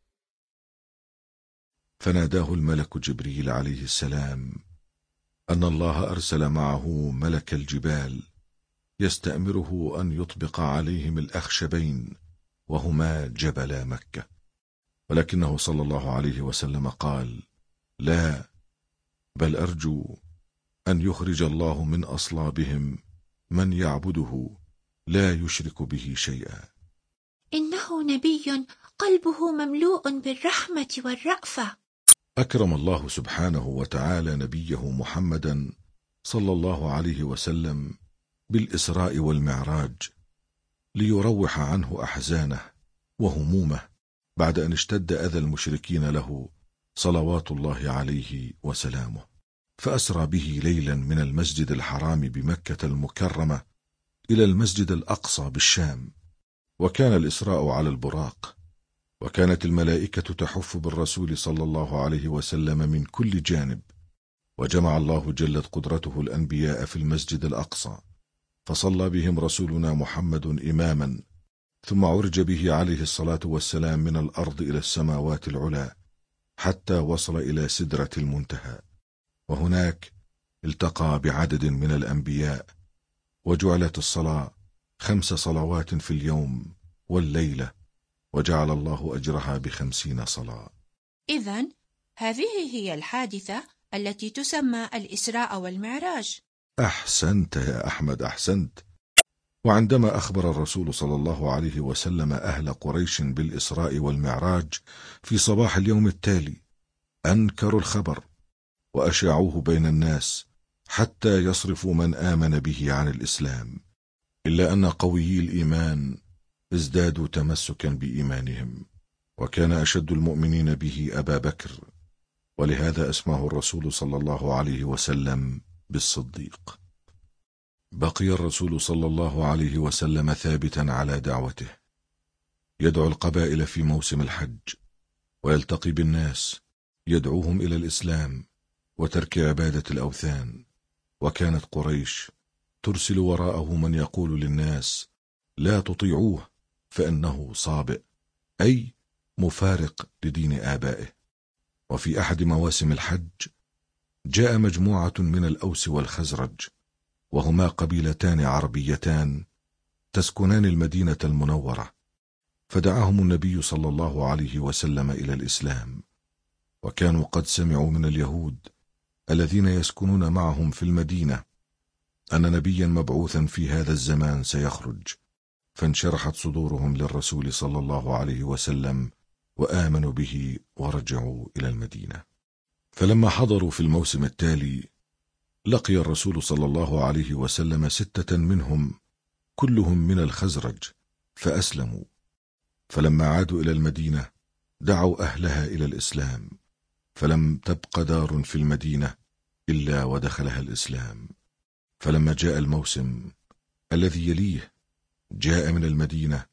فناداه الملك جبريل عليه السلام أن الله أرسل معه ملك الجبال يستأمره أن يطبق عليهم الأخشبين وهما جبلا مكة، ولكنه صلى الله عليه وسلم قال: لا، بل أرجو أن يخرج الله من أصلابهم من يعبده لا يشرك به شيئا. إنه نبي قلبه مملوء بالرحمة والرأفة. أكرم الله سبحانه وتعالى نبيه محمدا صلى الله عليه وسلم بالإسراء والمعراج ليروح عنه أحزانه وهمومه بعد أن اشتد أذى المشركين له صلوات الله عليه وسلامه. فأسرى به ليلا من المسجد الحرام بمكة المكرمة إلى المسجد الأقصى بالشام، وكان الإسراء على البراق، وكانت الملائكة تحف بالرسول صلى الله عليه وسلم من كل جانب، وجمع الله جلت قدرته الأنبياء في المسجد الأقصى، فصلى بهم رسولنا محمد إماما ثم عرج به عليه الصلاة والسلام من الأرض إلى السماوات العلى حتى وصل إلى سدرة المنتهى، وهناك التقى بعدد من الأنبياء، وجعلت الصلاة 5 صلوات في اليوم والليلة، وجعل الله أجرها ب50 صلاة. إذن هذه هي الحادثة التي تسمى الإسراء والمعراج. أحسنت يا أحمد، أحسنت. وعندما أخبر الرسول صلى الله عليه وسلم أهل قريش بالإسراء والمعراج في صباح اليوم التالي، أنكروا الخبر وأشاعوه بين الناس حتى يصرفوا من آمن به عن الإسلام، إلا أن قويي الإيمان ازدادوا تمسكا بإيمانهم، وكان أشد المؤمنين به أبا بكر، ولهذا أسماه الرسول صلى الله عليه وسلم بالصديق. بقي الرسول صلى الله عليه وسلم ثابتا على دعوته، يدعو القبائل في موسم الحج، ويلتقي بالناس يدعوهم إلى الإسلام وترك عبادة الأوثان. وكانت قريش ترسل وراءه من يقول للناس: لا تطيعوه فإنه صابئ، أي مفارق لدين آبائه. وفي أحد مواسم الحج جاء مجموعة من الأوس والخزرج، وهما قبيلتان عربيتان تسكنان المدينة المنورة، فدعاهم النبي صلى الله عليه وسلم إلى الإسلام، وكانوا قد سمعوا من اليهود الذين يسكنون معهم في المدينة أن نبيا مبعوثا في هذا الزمان سيخرج، فانشرحت صدورهم للرسول صلى الله عليه وسلم وآمنوا به ورجعوا إلى المدينة. فلما حضروا في الموسم التالي لقي الرسول صلى الله عليه وسلم 6 منهم كلهم من الخزرج فأسلموا، فلما عادوا إلى المدينة دعوا أهلها إلى الإسلام، فلم تبق دار في المدينة إلا ودخلها الإسلام. فلما جاء الموسم الذي يليه جاء من المدينة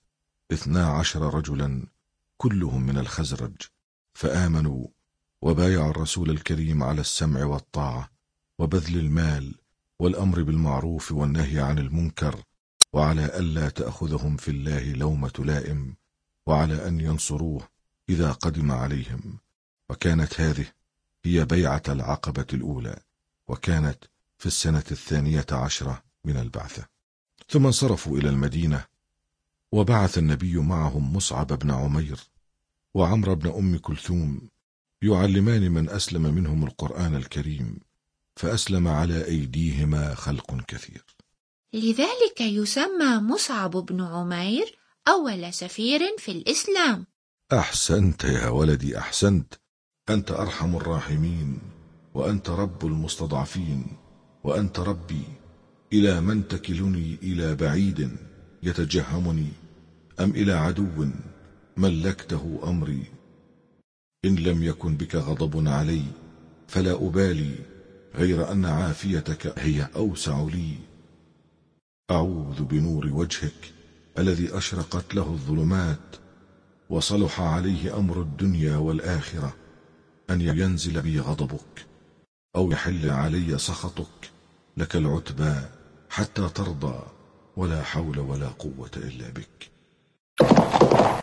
12 رجلا كلهم من الخزرج، فآمنوا وبايعوا الرسول الكريم على السمع والطاعة وبذل المال والأمر بالمعروف والنهي عن المنكر، وعلى ألا تأخذهم في الله لومة لائم، وعلى أن ينصروه إذا قدم عليهم. وكانت هذه هي بيعة العقبة الأولى، وكانت في السنة 12 من البعثة. ثم انصرفوا إلى المدينة، وبعث النبي معهم مصعب بن عمير وعمر بن أم كلثوم يعلمان من أسلم منهم القرآن الكريم، فأسلم على أيديهما خلق كثير. لذلك يسمى مصعب بن عمير أول سفير في الإسلام. أحسنت يا ولدي، أحسنت. أنت أرحم الراحمين، وأنت رب المستضعفين، وأنت ربي. إلى من تكلني؟ إلى بعيد يتجهمني، أم إلى عدو ملكته أمري؟ إن لم يكن بك غضب علي فلا أبالي، غير أن عافيتك هي أوسع لي. أعوذ بنور وجهك الذي أشرقت له الظلمات وصلح عليه أمر الدنيا والآخرة، أن ينزل بي غضبك أو يحل علي سخطك، لك العتبى حتى ترضى، ولا حول ولا قوة إلا بك.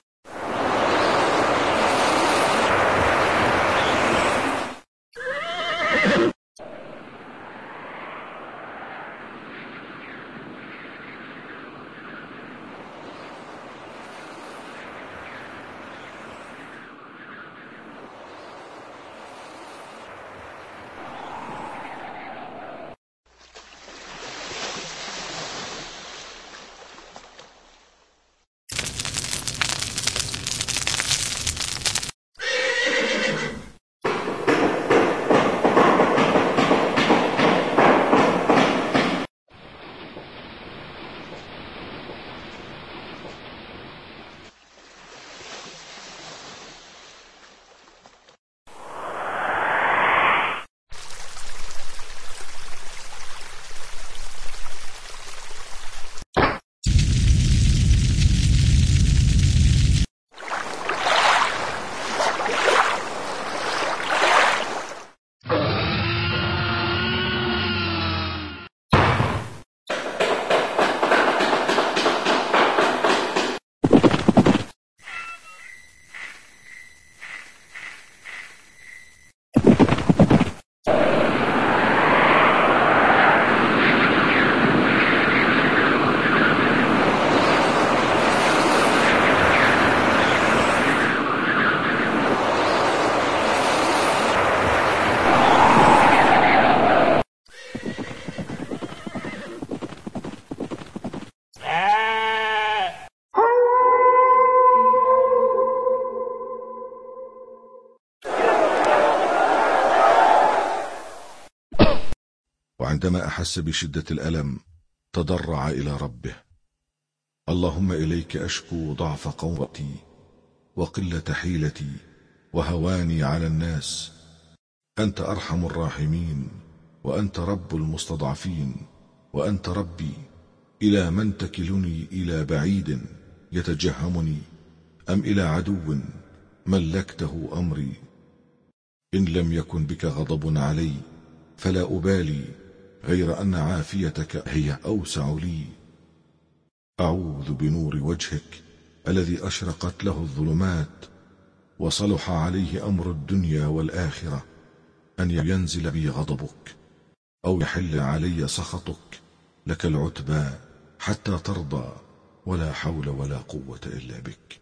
وعندما أحس بشدة الألم تضرع إلى ربه: اللهم إليك أشكو ضعف قوتي وقلة حيلتي وهواني على الناس، أنت أرحم الراحمين، وأنت رب المستضعفين، وأنت ربي، إلى من تكلني؟ إلى بعيد يتجهمني أم إلى عدو ملكته أمري؟ إن لم يكن بك غضب علي فلا أبالي، غير أن عافيتك هي أوسع لي. أعوذ بنور وجهك الذي أشرقت له الظلمات وصلح عليه أمر الدنيا والآخرة أن ينزل بي غضبك أو يحل علي سخطك، لك العتبى حتى ترضى، ولا حول ولا قوة إلا بك.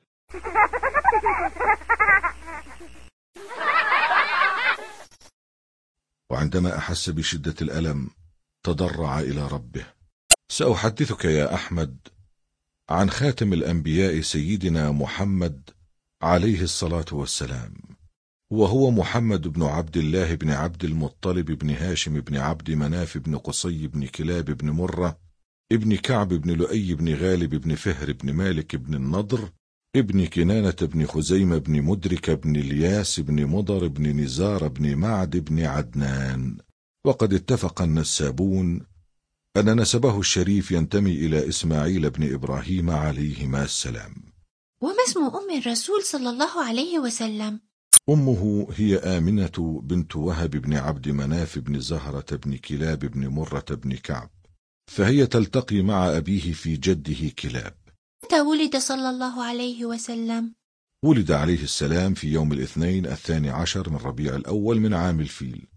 وعندما أحس بشدة الألم تضرع إلى ربه: سأحدثك يا أحمد عن خاتم الأنبياء سيدنا محمد عليه الصلاة والسلام، وهو محمد بن عبد الله بن عبد المطلب بن هاشم بن عبد مناف بن قصي بن كلاب بن مرة ابن كعب بن لؤي بن غالب بن فهر بن مالك بن النضر ابن كنانة بن خزيمة بن مدرك بن الياس بن مضر بن نزار بن معد بن عدنان. وقد اتفق النسابون أن نسبه الشريف ينتمي إلى إسماعيل بن إبراهيم عليهما السلام. وما اسم أم الرسول صلى الله عليه وسلم؟ أمه هي آمنة بنت وهب بن عبد مناف بن زهرة بن كلاب بن مرة بن كعب، فهي تلتقي مع أبيه في جده كلاب. متى ولد صلى الله عليه وسلم؟ ولد عليه السلام في يوم الاثنين 12 من ربيع الأول من عام الفيل،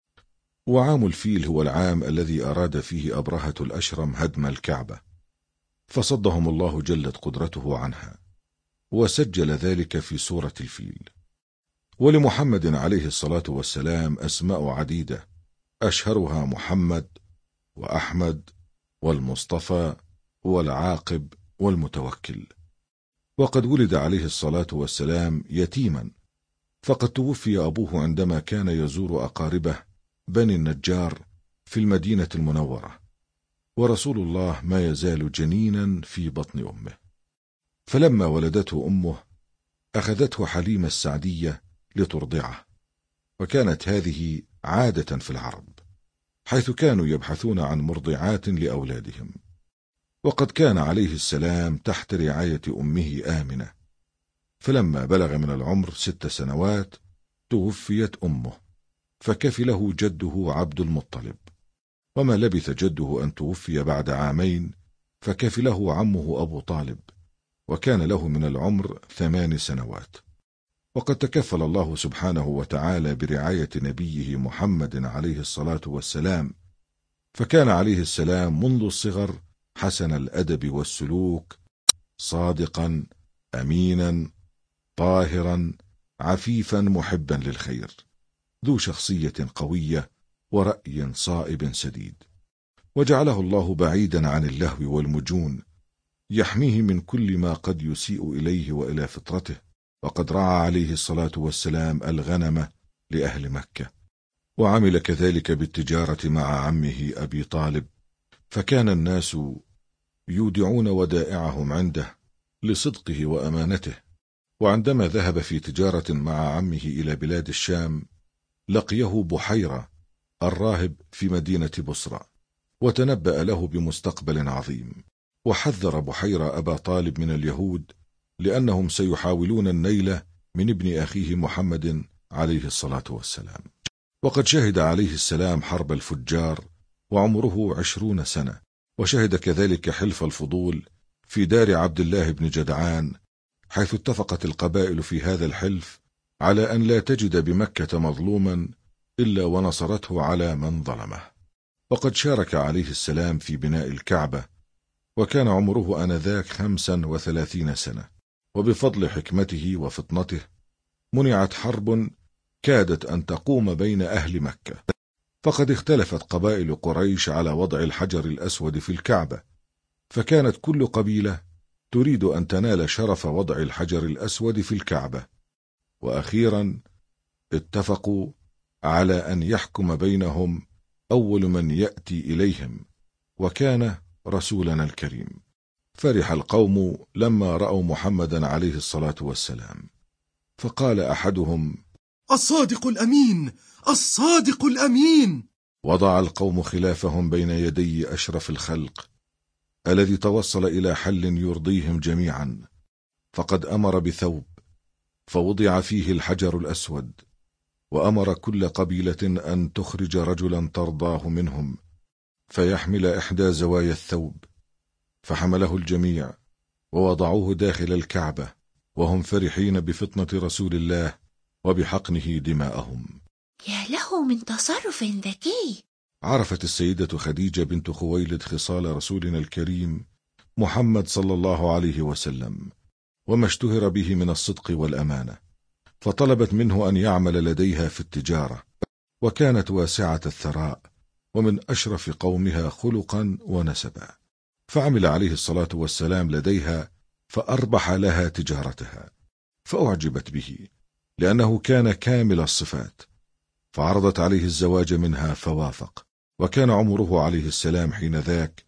وعام الفيل هو العام الذي أراد فيه أبرهة الأشرم هدم الكعبة، فصدهم الله جلت قدرته عنها، وسجل ذلك في سورة الفيل. ولمحمد عليه الصلاة والسلام أسماء عديدة، أشهرها محمد وأحمد والمصطفى والعاقب والمتوكل. وقد ولد عليه الصلاة والسلام يتيما، فقد توفي أبوه عندما كان يزور أقاربه بني النجار في المدينة المنورة، ورسول الله ما يزال جنينا في بطن أمه. فلما ولدته أمه أخذته حليمة السعدية لترضعه، وكانت هذه عادة في العرب، حيث كانوا يبحثون عن مرضعات لأولادهم. وقد كان عليه السلام تحت رعاية أمه آمنة، فلما بلغ من العمر 6 سنوات توفيت أمه، فكفله جده عبد المطلب، وما لبث جده أن توفي بعد عامين فكفله عمه أبو طالب، وكان له من العمر 8 سنوات. وقد تكفل الله سبحانه وتعالى برعاية نبيه محمد عليه الصلاة والسلام، فكان عليه السلام منذ الصغر حسن الأدب والسلوك، صادقا أمينا طاهرا عفيفا محبا للخير، ذو شخصية قوية ورأي صائب سديد. وجعله الله بعيدا عن اللهو والمجون، يحميه من كل ما قد يسيء إليه وإلى فطرته. وقد رعى عليه الصلاة والسلام الغنم لأهل مكة، وعمل كذلك بالتجارة مع عمه أبي طالب، فكان الناس يودعون ودائعهم عنده لصدقه وأمانته. وعندما ذهب في تجارة مع عمه إلى بلاد الشام لقيه بحيرة الراهب في مدينة بصرى، وتنبأ له بمستقبل عظيم، وحذر بحيرة أبا طالب من اليهود لأنهم سيحاولون النيل من ابن أخيه محمد عليه الصلاة والسلام. وقد شهد عليه السلام حرب الفجار وعمره 20 سنة، وشهد كذلك حلف الفضول في دار عبد الله بن جدعان، حيث اتفقت القبائل في هذا الحلف على أن لا تجد بمكة مظلوما إلا ونصرته على من ظلمه. وقد شارك عليه السلام في بناء الكعبة، وكان عمره آنذاك 35 سنة، وبفضل حكمته وفطنته منعت حرب كادت أن تقوم بين أهل مكة، فقد اختلفت قبائل قريش على وضع الحجر الأسود في الكعبة، فكانت كل قبيلة تريد أن تنال شرف وضع الحجر الأسود في الكعبة، وأخيرا اتفقوا على أن يحكم بينهم أول من يأتي إليهم، وكان رسولنا الكريم. فرح القوم لما رأوا محمدا عليه الصلاة والسلام، فقال أحدهم: الصادق الأمين، الصادق الأمين. وضع القوم خلافهم بين يدي أشرف الخلق الذي توصل إلى حل يرضيهم جميعا، فقد أمر بثوب فوضع فيه الحجر الأسود، وأمر كل قبيلة أن تخرج رجلا ترضاه منهم فيحمل إحدى زوايا الثوب، فحمله الجميع ووضعوه داخل الكعبة وهم فرحين بفطنة رسول الله وبحقنه دماءهم. يا له من تصرف ذكي. عرفت السيدة خديجة بنت خويلد خصال رسولنا الكريم محمد صلى الله عليه وسلم وما اشتهر به من الصدق والأمانة، فطلبت منه أن يعمل لديها في التجارة، وكانت واسعة الثراء ومن أشرف قومها خلقا ونسبا، فعمل عليه الصلاة والسلام لديها فأربح لها تجارتها، فأعجبت به لأنه كان كامل الصفات، فعرضت عليه الزواج منها فوافق، وكان عمره عليه السلام حين ذاك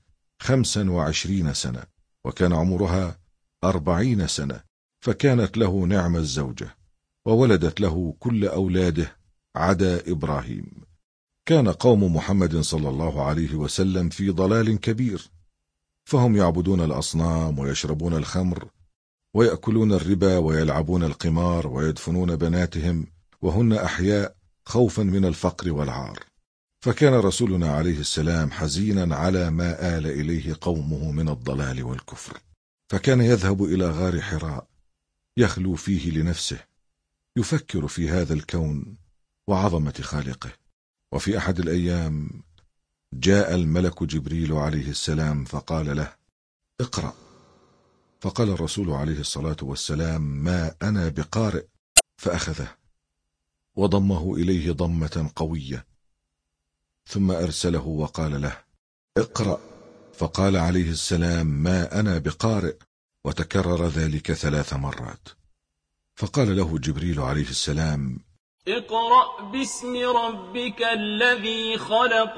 25 سنة، وكان عمرها 40 سنة، فكانت له نعم الزوجة، وولدت له كل أولاده عدا إبراهيم. كان قوم محمد صلى الله عليه وسلم في ضلال كبير، فهم يعبدون الأصنام ويشربون الخمر ويأكلون الربا ويلعبون القمار ويدفنون بناتهم وهن أحياء خوفا من الفقر والعار. فكان رسولنا عليه السلام حزينا على ما آل إليه قومه من الضلال والكفر، فكان يذهب إلى غار حراء يخلو فيه لنفسه يفكر في هذا الكون وعظمة خالقه. وفي أحد الأيام جاء الملك جبريل عليه السلام فقال له: اقرأ. فقال الرسول عليه الصلاة والسلام: ما أنا بقارئ، فأخذه وضمه إليه ضمة قوية، ثم أرسله وقال له: اقرأ. فقال عليه السلام: ما أنا بقارئ، وتكرر ذلك 3 مرات. فقال له جبريل عليه السلام: اقرأ باسم ربك الذي خلق،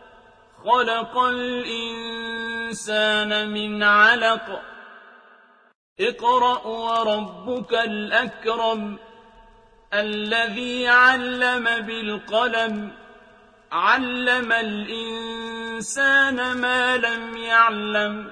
خلق الإنسان من علق، اقرأ وربك الأكرم الذي علم بالقلم، علم الإنسان ما لم يعلم.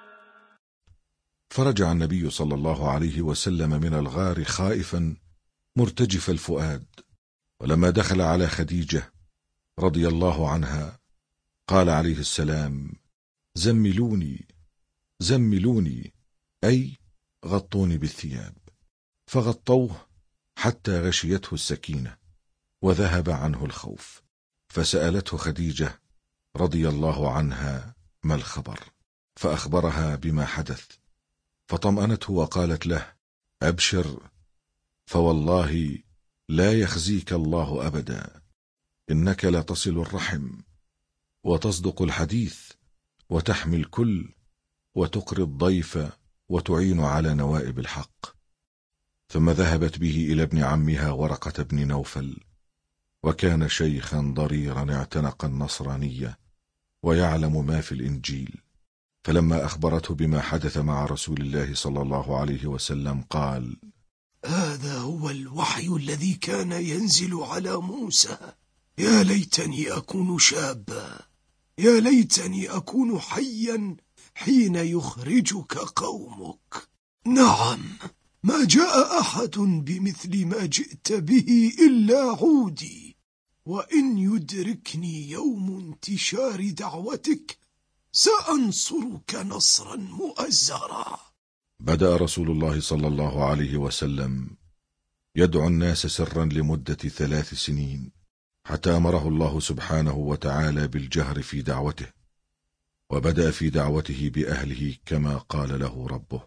فرجع النبي صلى الله عليه وسلم من الغار خائفا مرتجف الفؤاد، ولما دخل على خديجة رضي الله عنها قال عليه السلام: زملوني زملوني، أي غطوني بالثياب. فغطوه حتى غشيته السكينة وذهب عنه الخوف، فسألته خديجة رضي الله عنها ما الخبر، فأخبرها بما حدث، فطمأنته وقالت له: أبشر، فوالله لا يخزيك الله أبدا، إنك لتصل الرحم وتصدق الحديث وتحمي الكل وتقري الضيف وتعين على نوائب الحق. ثم ذهبت به إلى ابن عمها ورقة بن نوفل، وكان شيخا ضريرا اعتنق النصرانية ويعلم ما في الإنجيل، فلما أخبرته بما حدث مع رسول الله صلى الله عليه وسلم قال: هذا هو الوحي الذي كان ينزل على موسى. يا ليتني أكون شابا، يا ليتني أكون حيا حين يخرجك قومك. نعم، ما جاء أحد بمثل ما جئت به إلا عودي، وإن يدركني يوم انتشار دعوتك سأنصرك نصرا مؤزرا. بدأ رسول الله صلى الله عليه وسلم يدعو الناس سرا لمدة 3 سنين، حتى أمره الله سبحانه وتعالى بالجهر في دعوته، وبدأ في دعوته بأهله كما قال له ربه: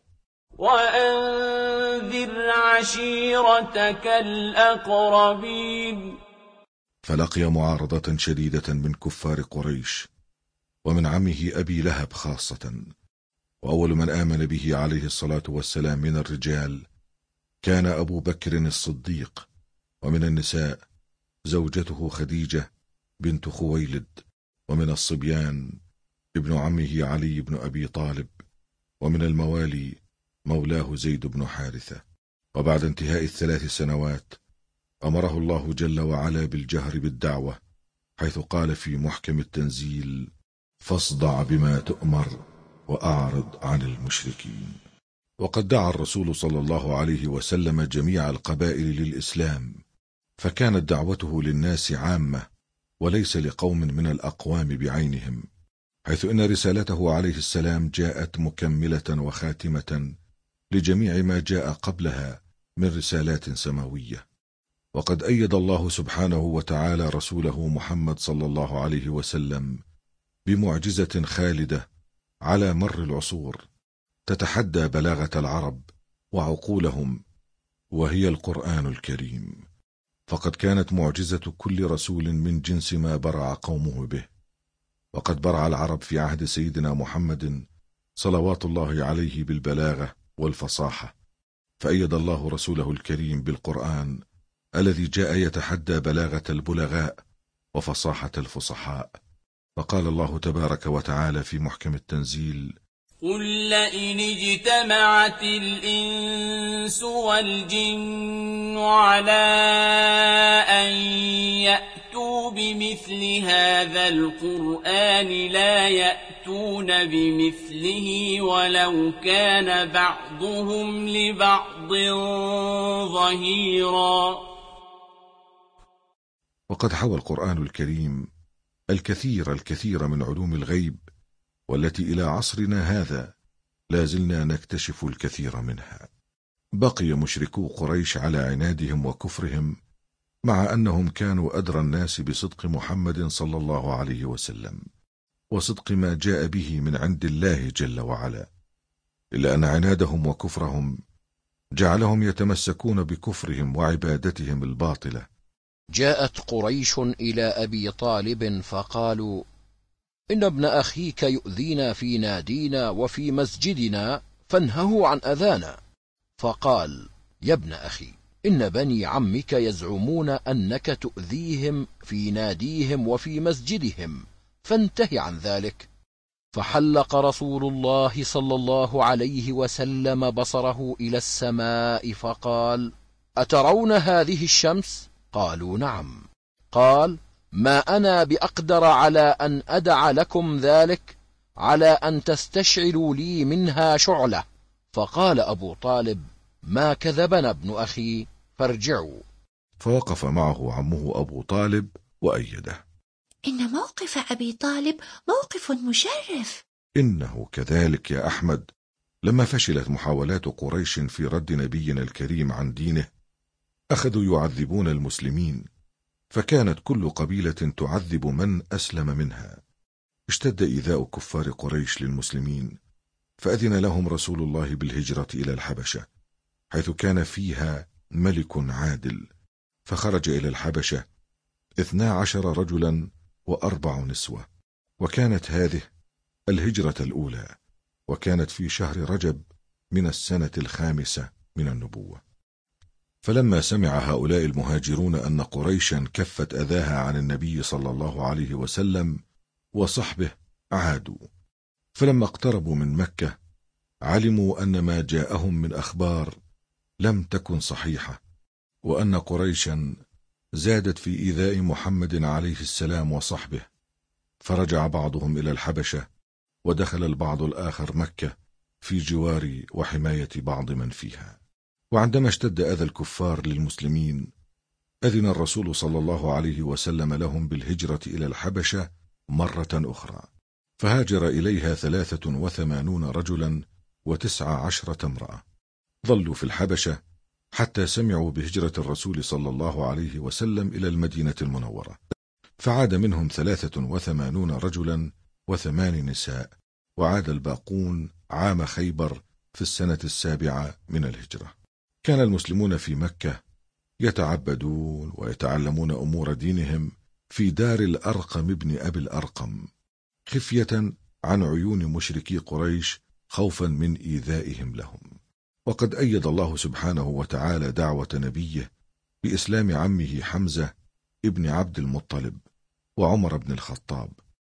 وأنذر عشيرتك الأقربين. فلقي معارضة شديدة من كفار قريش ومن عمه أبي لهب خاصة، وأول من آمن به عليه الصلاة والسلام من الرجال كان أبو بكر الصديق، ومن النساء زوجته خديجة بنت خويلد ومن الصبيان ابن عمه علي بن أبي طالب، ومن الموالي مولاه زيد بن حارثة. وبعد انتهاء ال3 سنوات أمره الله جل وعلا بالجهر بالدعوة، حيث قال في محكم التنزيل: فاصدع بما تؤمر وأعرض عن المشركين. وقد دعا الرسول صلى الله عليه وسلم جميع القبائل للإسلام، فكانت دعوته للناس عامة وليس لقوم من الأقوام بعينهم، حيث إن رسالته عليه السلام جاءت مكملة وخاتمة لجميع ما جاء قبلها من رسالات سماوية. وقد أيد الله سبحانه وتعالى رسوله محمد صلى الله عليه وسلم بمعجزة خالدة على مر العصور تتحدى بلاغة العرب وعقولهم، وهي القرآن الكريم. فقد كانت معجزة كل رسول من جنس ما برع قومه به، وقد برع العرب في عهد سيدنا محمد صلوات الله عليه بالبلاغة والفصاحة، فأيد الله رسوله الكريم بالقرآن الذي جاء يتحدى بلاغة البلغاء وفصاحة الفصحاء. فقال الله تبارك وتعالى في محكم التنزيل: قل لئن اجتمعت الإنس والجن على أن يأتوا بمثل هذا القرآن لا يأتون بمثله ولو كان بعضهم لبعض ظهيرا. وقد حوى القرآن الكريم الكثير من علوم الغيب، والتي إلى عصرنا هذا لازلنا نكتشف الكثير منها. بقي مشركو قريش على عنادهم وكفرهم، مع أنهم كانوا أدرى الناس بصدق محمد صلى الله عليه وسلم وصدق ما جاء به من عند الله جل وعلا، إلا أن عنادهم وكفرهم جعلهم يتمسكون بكفرهم وعبادتهم الباطلة. جاءت قريش إلى أبي طالب فقالوا: إن ابن أخيك يؤذينا في نادينا وفي مسجدنا فانهه عن أذانا. فقال: يا ابن أخي، إن بني عمك يزعمون أنك تؤذيهم في ناديهم وفي مسجدهم، فانته عن ذلك. فحلق رسول الله صلى الله عليه وسلم بصره إلى السماء فقال: أترون هذه الشمس؟ قالوا: نعم. قال: ما أنا بأقدر على أن أدع لكم ذلك، على أن تستشعلوا لي منها شعلة. فقال أبو طالب: ما كذبنا ابن أخي، فارجعوا. فوقف معه عمه أبو طالب وأيده. إن موقف أبي طالب موقف مشرف. إنه كذلك يا أحمد. لما فشلت محاولات قريش في رد نبينا الكريم عن دينه، أخذوا يعذبون المسلمين، فكانت كل قبيلة تعذب من أسلم منها. اشتد إيذاء كفار قريش للمسلمين، فأذن لهم رسول الله بالهجرة إلى الحبشة، حيث كان فيها ملك عادل، فخرج إلى الحبشة 12 رجلا و4 نسوة. وكانت هذه الهجرة الأولى، وكانت في شهر رجب من السنة 5 من النبوة. فلما سمع هؤلاء المهاجرون أن قريشا كفت أذاها عن النبي صلى الله عليه وسلم وصحبه عادوا، فلما اقتربوا من مكة علموا أن ما جاءهم من أخبار لم تكن صحيحة، وأن قريشا زادت في إيذاء محمد عليه السلام وصحبه، فرجع بعضهم إلى الحبشة، ودخل البعض الآخر مكة في جوار وحماية بعض من فيها. وعندما اشتد أذى الكفار للمسلمين، أذن الرسول صلى الله عليه وسلم لهم بالهجرة إلى الحبشة مرة أخرى، فهاجر إليها 83 رجلا و19 امرأة. ظلوا في الحبشة حتى سمعوا بهجرة الرسول صلى الله عليه وسلم إلى المدينة المنورة، فعاد منهم 83 رجلا و8 نساء، وعاد الباقون عام خيبر في السنة 7 من الهجرة. كان المسلمون في مكة يتعبدون ويتعلمون أمور دينهم في دار الأرقم ابن أبي الأرقم، خفية عن عيون مشركي قريش، خوفا من إيذائهم لهم. وقد أيد الله سبحانه وتعالى دعوة نبيه بإسلام عمه حمزة ابن عبد المطلب وعمر بن الخطاب،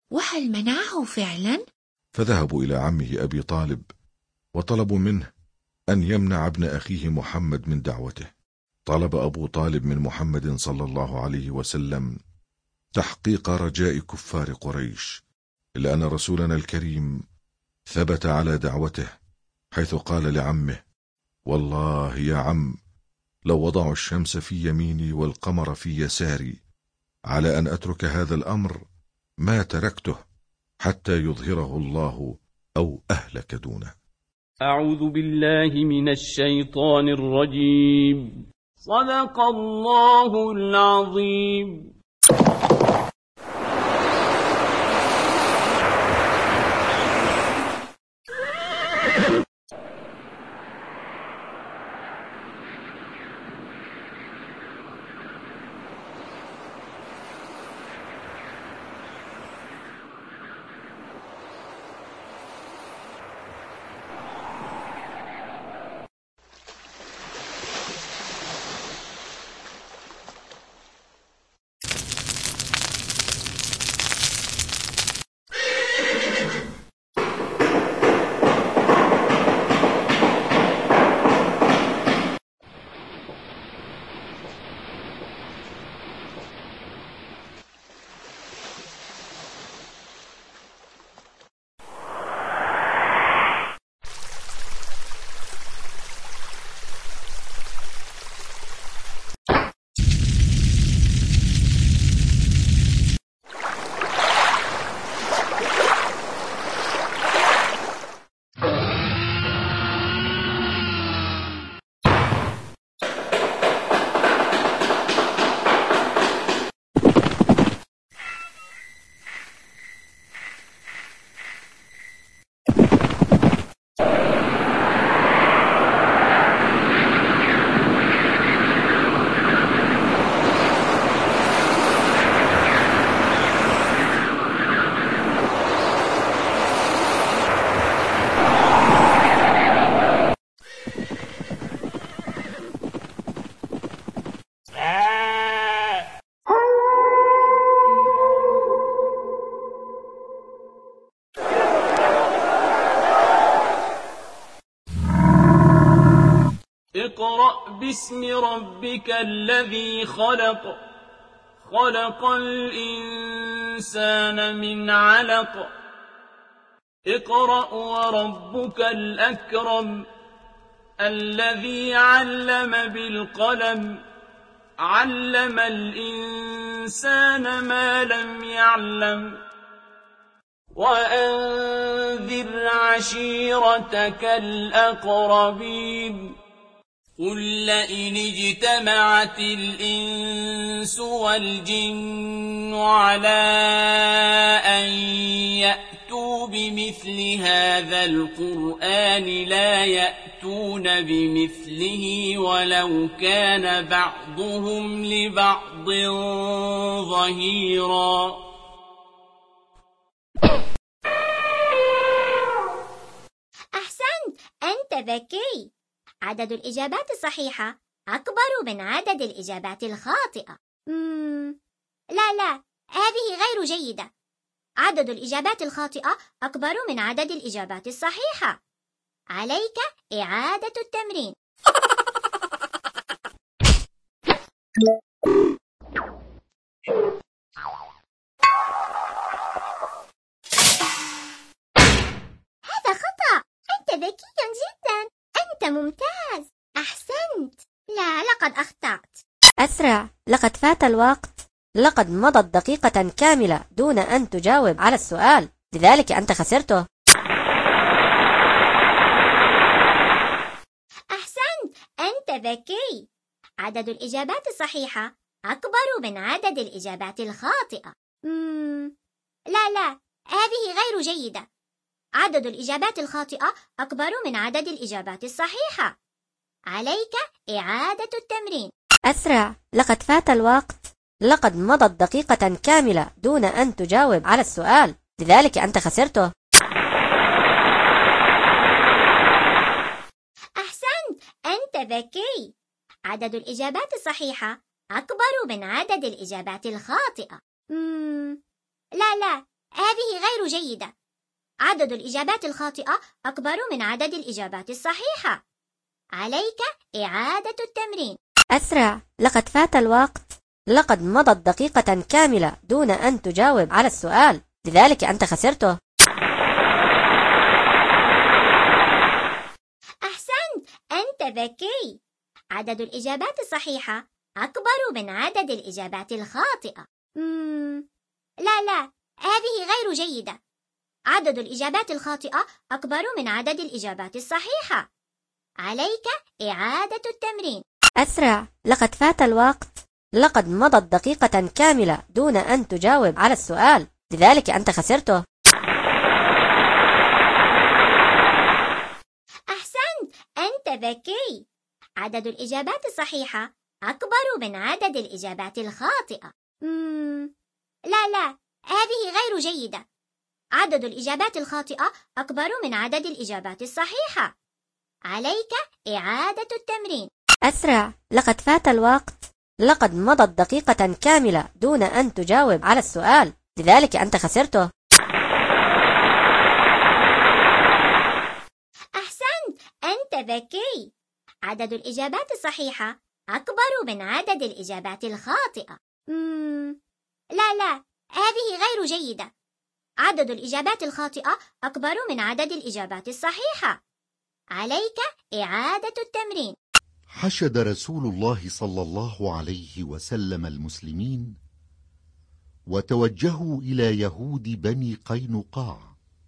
وهل منعه فعلا؟ فذهبوا إلى عمه أبي طالب وطلبوا منه أن يمنع ابن أخيه محمد من دعوته. طلب أبو طالب من محمد صلى الله عليه وسلم تحقيق رجاء كفار قريش، إلا أن رسولنا الكريم ثبت على دعوته، حيث قال لعمه: والله يا عم، لو وضعوا الشمس في يميني والقمر في يساري على أن أترك هذا الأمر ما تركته حتى يظهره الله أو أهلك دونه. أعوذ بالله من الشيطان الرجيم. صدق الله العظيم. اقرأ باسم ربك الذي خلق. خلق الإنسان من علق. اقرأ وربك الأكرم الذي علم بالقلم علم الإنسان ما لم يعلم. وأنذر عشيرتك الأقربين. قل لئن اجتمعت الإنس والجن على أن يأتوا بمثل هذا القرآن لا يأتون بمثله ولو كان بعضهم لبعض ظهيرا. أحسنت، أنت ذكي. عدد الإجابات الصحيحة أكبر من عدد الإجابات الخاطئة. لا، هذه غير جيدة. عدد الإجابات الخاطئة أكبر من عدد الإجابات الصحيحة. عليك إعادة التمرين. هذا خطأ. أنت ذكي جدا. أنت ممتاز. أحسنت. لا، لقد أخطأت. أسرع، لقد فات الوقت. لقد مضت دقيقة كاملة دون أن تجاوب على السؤال، لذلك أنت خسرته. أحسنت، أنت ذكي. عدد الإجابات الصحيحة أكبر من عدد الإجابات الخاطئة. لا، هذه غير جيدة. عدد الإجابات الخاطئة أكبر من عدد الإجابات الصحيحة. عليك إعادة التمرين. أسرع، لقد فات الوقت. لقد مضت دقيقة كاملة دون أن تجاوب على السؤال، لذلك أنت خسرته. أحسنت، أنت ذكي. عدد الإجابات الصحيحة أكبر من عدد الإجابات الخاطئة. لا، هذه غير جيدة. عدد الإجابات الخاطئة أكبر من عدد الإجابات الصحيحة. عليك إعادة التمرين. أسرع، لقد فات الوقت. لقد مضت دقيقة كاملة دون أن تجاوب على السؤال، لذلك أنت خسرته. أحسنت، أنت ذكي. عدد الإجابات الصحيحة أكبر من عدد الإجابات الخاطئة. لا، هذه غير جيدة. عدد الإجابات الخاطئة أكبر من عدد الإجابات الصحيحة. عليك إعادة التمرين. أسرع، لقد فات الوقت. لقد مضت دقيقة كاملة دون أن تجاوب على السؤال، لذلك أنت خسرته. أحسنت، أنت ذكي. عدد الإجابات الصحيحة أكبر من عدد الإجابات الخاطئة. لا، هذه غير جيدة. عدد الإجابات الخاطئة أكبر من عدد الإجابات الصحيحة. عليك إعادة التمرين. أسرع، لقد فات الوقت. لقد مضت دقيقة كاملة دون أن تجاوب على السؤال، لذلك أنت خسرته. أحسنت، أنت ذكي. عدد الإجابات الصحيحة أكبر من عدد الإجابات الخاطئة. لا، هذه غير جيدة. عدد الإجابات الخاطئة أكبر من عدد الإجابات الصحيحة. عليك إعادة التمرين. حشد رسول الله صلى الله عليه وسلم المسلمين وتوجهوا إلى يهود بني قينقاع،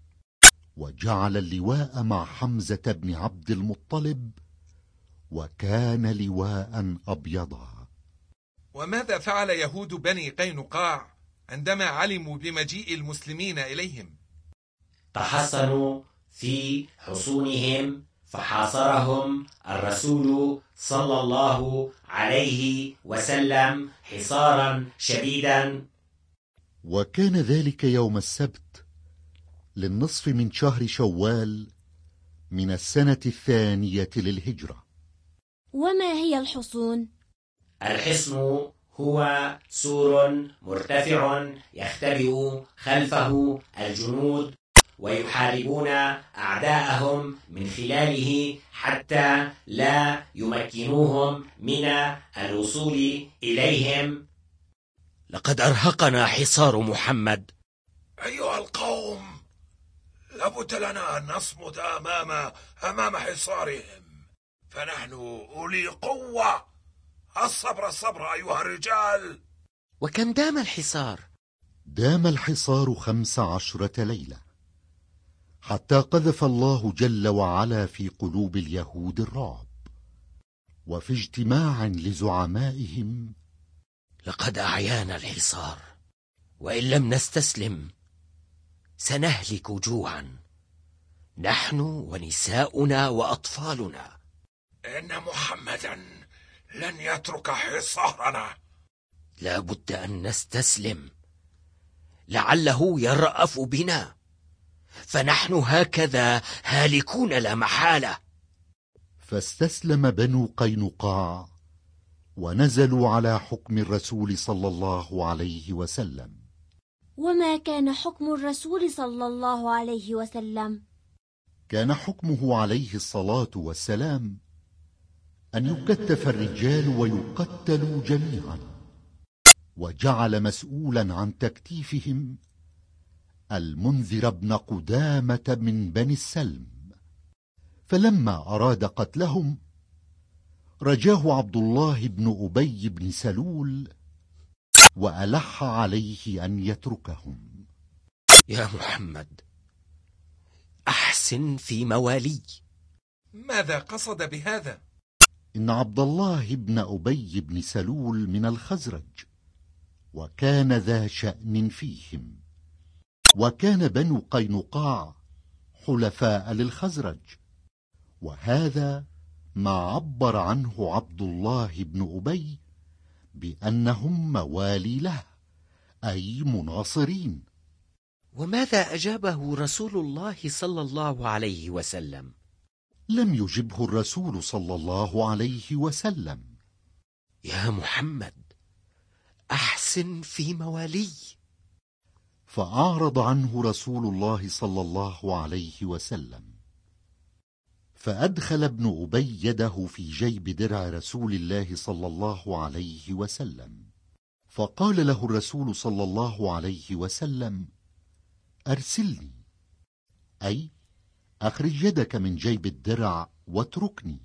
وجعل اللواء مع حمزة بن عبد المطلب، وكان لواء أبيضا. وماذا فعل يهود بني قينقاع عندما علموا بمجيء المسلمين إليهم؟ تحصنوا في حصونهم، فحاصرهم الرسول صلى الله عليه وسلم حصارا شديدا. وكان ذلك يوم السبت للنصف من شهر شوال من السنة 2 للهجرة. وما هي الحصون؟ الحصن هو سور مرتفع يختبئ خلفه الجنود ويحاربون أعداءهم من خلاله حتى لا يمكنوهم من الوصول إليهم. لقد أرهقنا حصار محمد. أيها القوم، لابد لنا أن نصمد أمام حصارهم، فنحن أولي قوة. الصبر أيها الرجال. وكم دام الحصار؟ دام الحصار 15 ليلة، حتى قذف الله جل وعلا في قلوب اليهود الرعب. وفي اجتماع لزعمائهم: لقد أعيانا الحصار، وإن لم نستسلم سنهلك جوعا، نحن ونساؤنا وأطفالنا. إن محمدا لن يترك حصارنا. لا بد أن نستسلم، لعله يرأف بنا، فنحن هكذا هالكون لا محالة. فاستسلم بنو قينقاع ونزلوا على حكم الرسول صلى الله عليه وسلم. وما كان حكم الرسول صلى الله عليه وسلم؟ كان حكمه عليه الصلاة والسلام أن يكتف الرجال ويقتلوا جميعا، وجعل مسؤولا عن تكتيفهم المنذر بن قدامة من بني السلم. فلما أراد قتلهم رجاه عبد الله بن أبي بن سلول وألح عليه أن يتركهم. يا محمد، أحسن في موالي. ماذا قصد بهذا؟ إن عبد الله بن أبي بن سلول من الخزرج، وكان ذا شأن فيهم، وكان بنو قينقاع حلفاء للخزرج، وهذا ما عبر عنه عبد الله بن أبي بأنهم موالي له، أي مناصرين. وماذا أجابه رسول الله صلى الله عليه وسلم؟ لم يجبه الرسول صلى الله عليه وسلم. يا محمد، أحسن في موالي. فأعرض عنه رسول الله صلى الله عليه وسلم. فأدخل ابن أبي يده في جيب درع رسول الله صلى الله عليه وسلم، فقال له الرسول صلى الله عليه وسلم: أرسلني، أي أخرج يدك من جيب الدرع واتركني.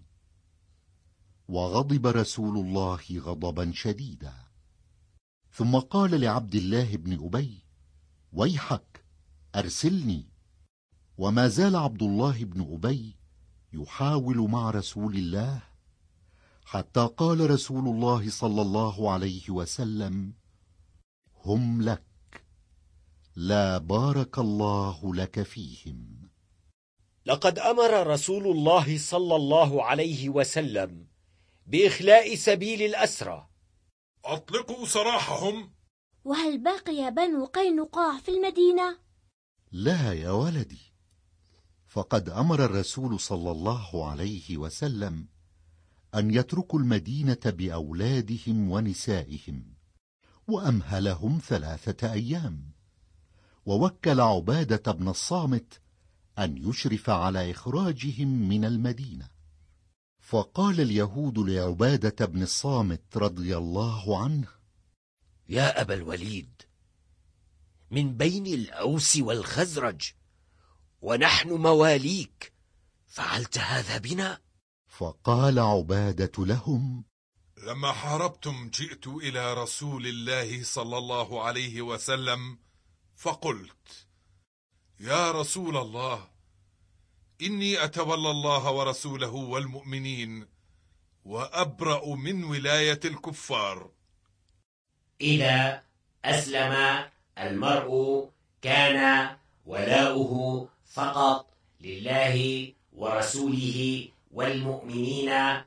وغضب رسول الله غضبا شديدا، ثم قال لعبد الله بن أبي: ويحك، أرسلني. وما زال عبد الله بن أبي يحاول مع رسول الله، حتى قال رسول الله صلى الله عليه وسلم: هم لك، لا بارك الله لك فيهم. لقد أمر رسول الله صلى الله عليه وسلم بإخلاء سبيل الأسرى. أطلقوا سراحهم. وهل بقي بنو قينقاع في المدينة؟ لا يا ولدي، فقد أمر الرسول صلى الله عليه وسلم أن يتركوا المدينة بأولادهم ونسائهم، وأمهلهم 3 أيام، ووكل عبادة بن الصامت أن يشرف على إخراجهم من المدينة. فقال اليهود لعبادة بن الصامت رضي الله عنه: يا أبا الوليد، من بين الأوس والخزرج ونحن مواليك، فعلت هذا بنا؟ فقال عبادة لهم: لما حاربتم جئت إلى رسول الله صلى الله عليه وسلم فقلت: يا رسول الله، إني أتولى الله ورسوله والمؤمنين وأبرأ من ولاية الكفار. إذا أسلم المرء كان ولاؤه فقط لله ورسوله والمؤمنين،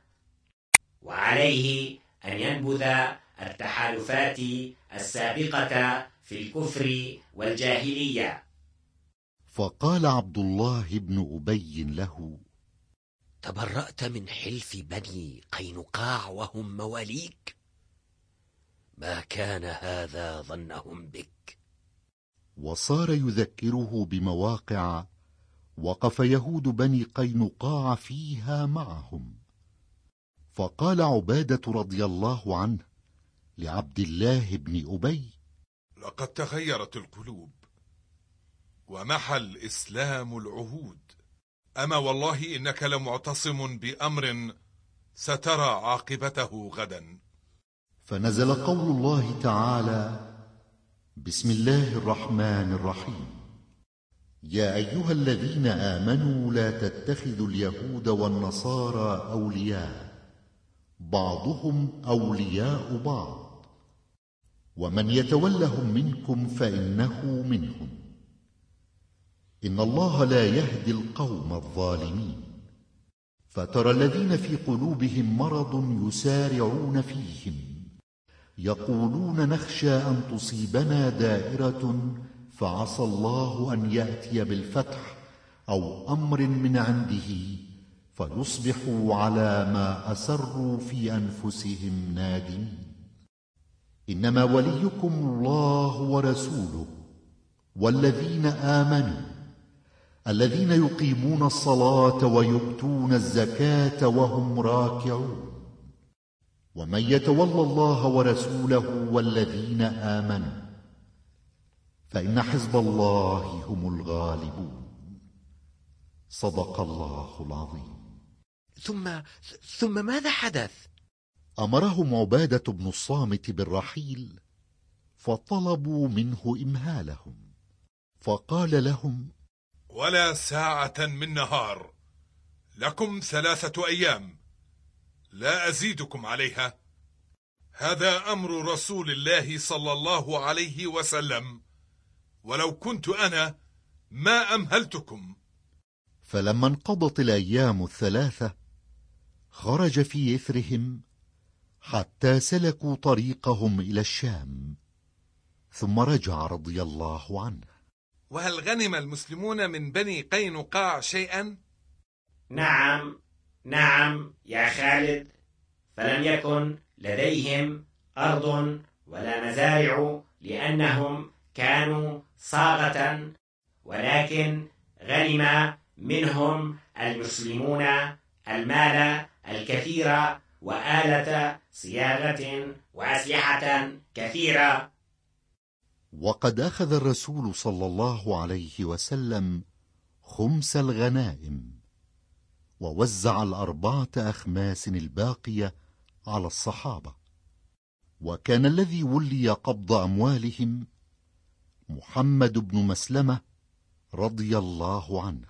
وعليه أن ينبذ التحالفات السابقة في الكفر والجاهلية. فقال عبد الله بن أبي له: تبرأت من حلف بني قينقاع وهم مواليك؟ ما كان هذا ظنهم بك. وصار يذكره بمواقع وقف يهود بني قينقاع فيها معهم. فقال عبادة رضي الله عنه لعبد الله بن أبي: لقد تغيرت القلوب ومحى الإسلام العهود، أما والله إنك لمعتصم بأمر سترى عاقبته غدا. فنزل قول الله تعالى: بسم الله الرحمن الرحيم: يا أيها الذين آمنوا لا تتخذوا اليهود والنصارى أولياء، بعضهم أولياء بعض، ومن يتولهم منكم فإنه منهم، إن الله لا يهدي القوم الظالمين. فترى الذين في قلوبهم مرض يسارعون فيهم، يقولون نخشى أن تصيبنا دائرة فعسى الله أن يأتي بالفتح أو أمر من عنده فيصبحوا على ما أسروا في أنفسهم نادمين. إنما وليكم الله ورسوله والذين آمنوا الذين يقيمون الصلاة ويؤتون الزكاة وهم راكعون. ومن يتولى الله ورسوله والذين آمنوا فإن حزب الله هم الغالبون. صدق الله العظيم. ثم ماذا حدث؟ أمرهم عبادة بن الصامت بالرحيل، فطلبوا منه إمهالهم، فقال لهم: ولا ساعة من نهار، لكم 3 أيام، لا أزيدكم عليها. هذا أمر رسول الله صلى الله عليه وسلم، ولو كنت أنا ما أمهلتكم. فلما انقضت الأيام 3 خرج في إثرهم حتى سلكوا طريقهم إلى الشام، ثم رجع رضي الله عنه. وهل غنم المسلمون من بني قينقاع شيئا؟ نعم يا خالد، فلم يكن لديهم أرض ولا مزارع، لأنهم كانوا صاغة، ولكن غنم منهم المسلمون المال الكثير وآلة صياغة وأسلحة كثيرة. وقد أخذ الرسول صلى الله عليه وسلم خمس الغنائم، ووزع 4 أخماس الباقية على الصحابة، وكان الذي ولي قبض أموالهم محمد بن مسلمة رضي الله عنه.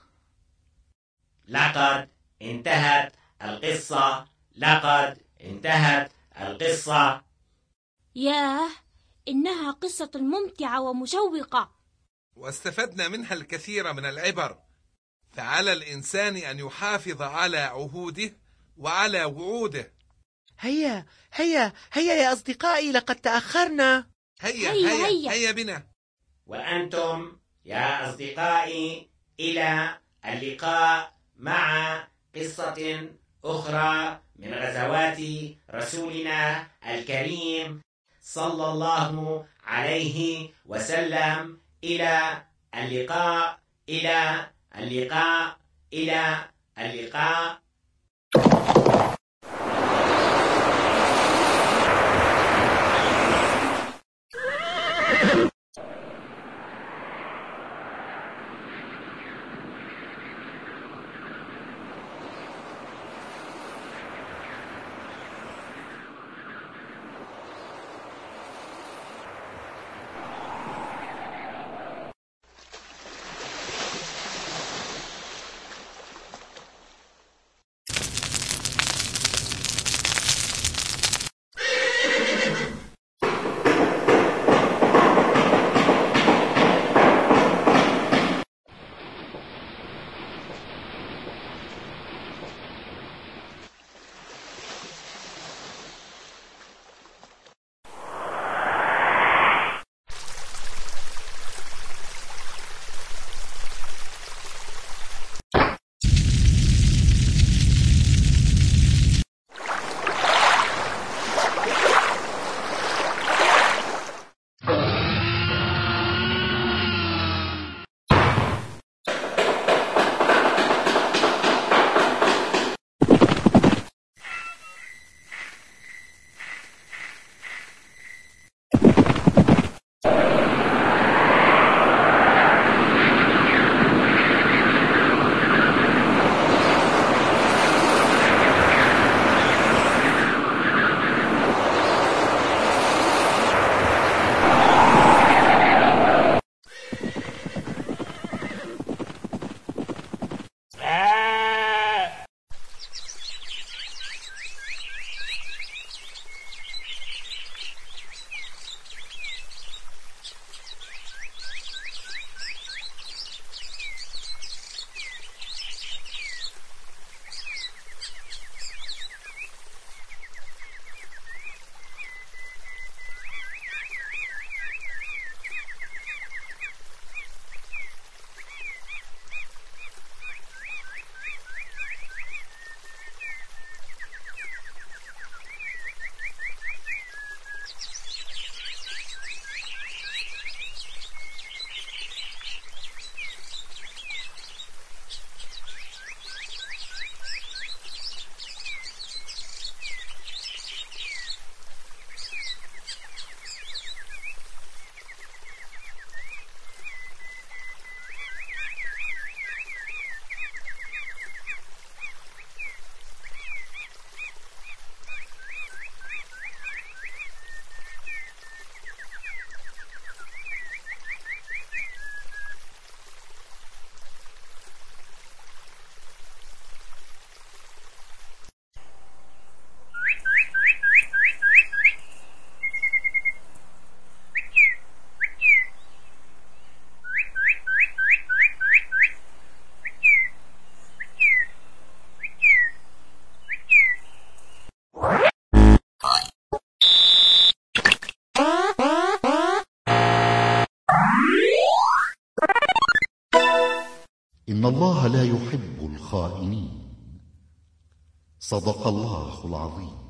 لقد انتهت القصة، لقد انتهت القصة. ياه، إنها قصة ممتعة ومشوقة، واستفدنا منها الكثير من العبر، فعلى الإنسان أن يحافظ على عهوده وعلى وعوده. هيا هيا هيا يا أصدقائي، لقد تأخرنا. هيا هيا هيا, هيا بنا. وأنتم يا أصدقائي إلى اللقاء مع قصة أخرى من غزوات رسولنا الكريم صلى الله عليه وسلم. إلى اللقاء، إلى اللقاء، إلى اللقاء. إن الله لا يحب الخائنين. صدق الله العظيم.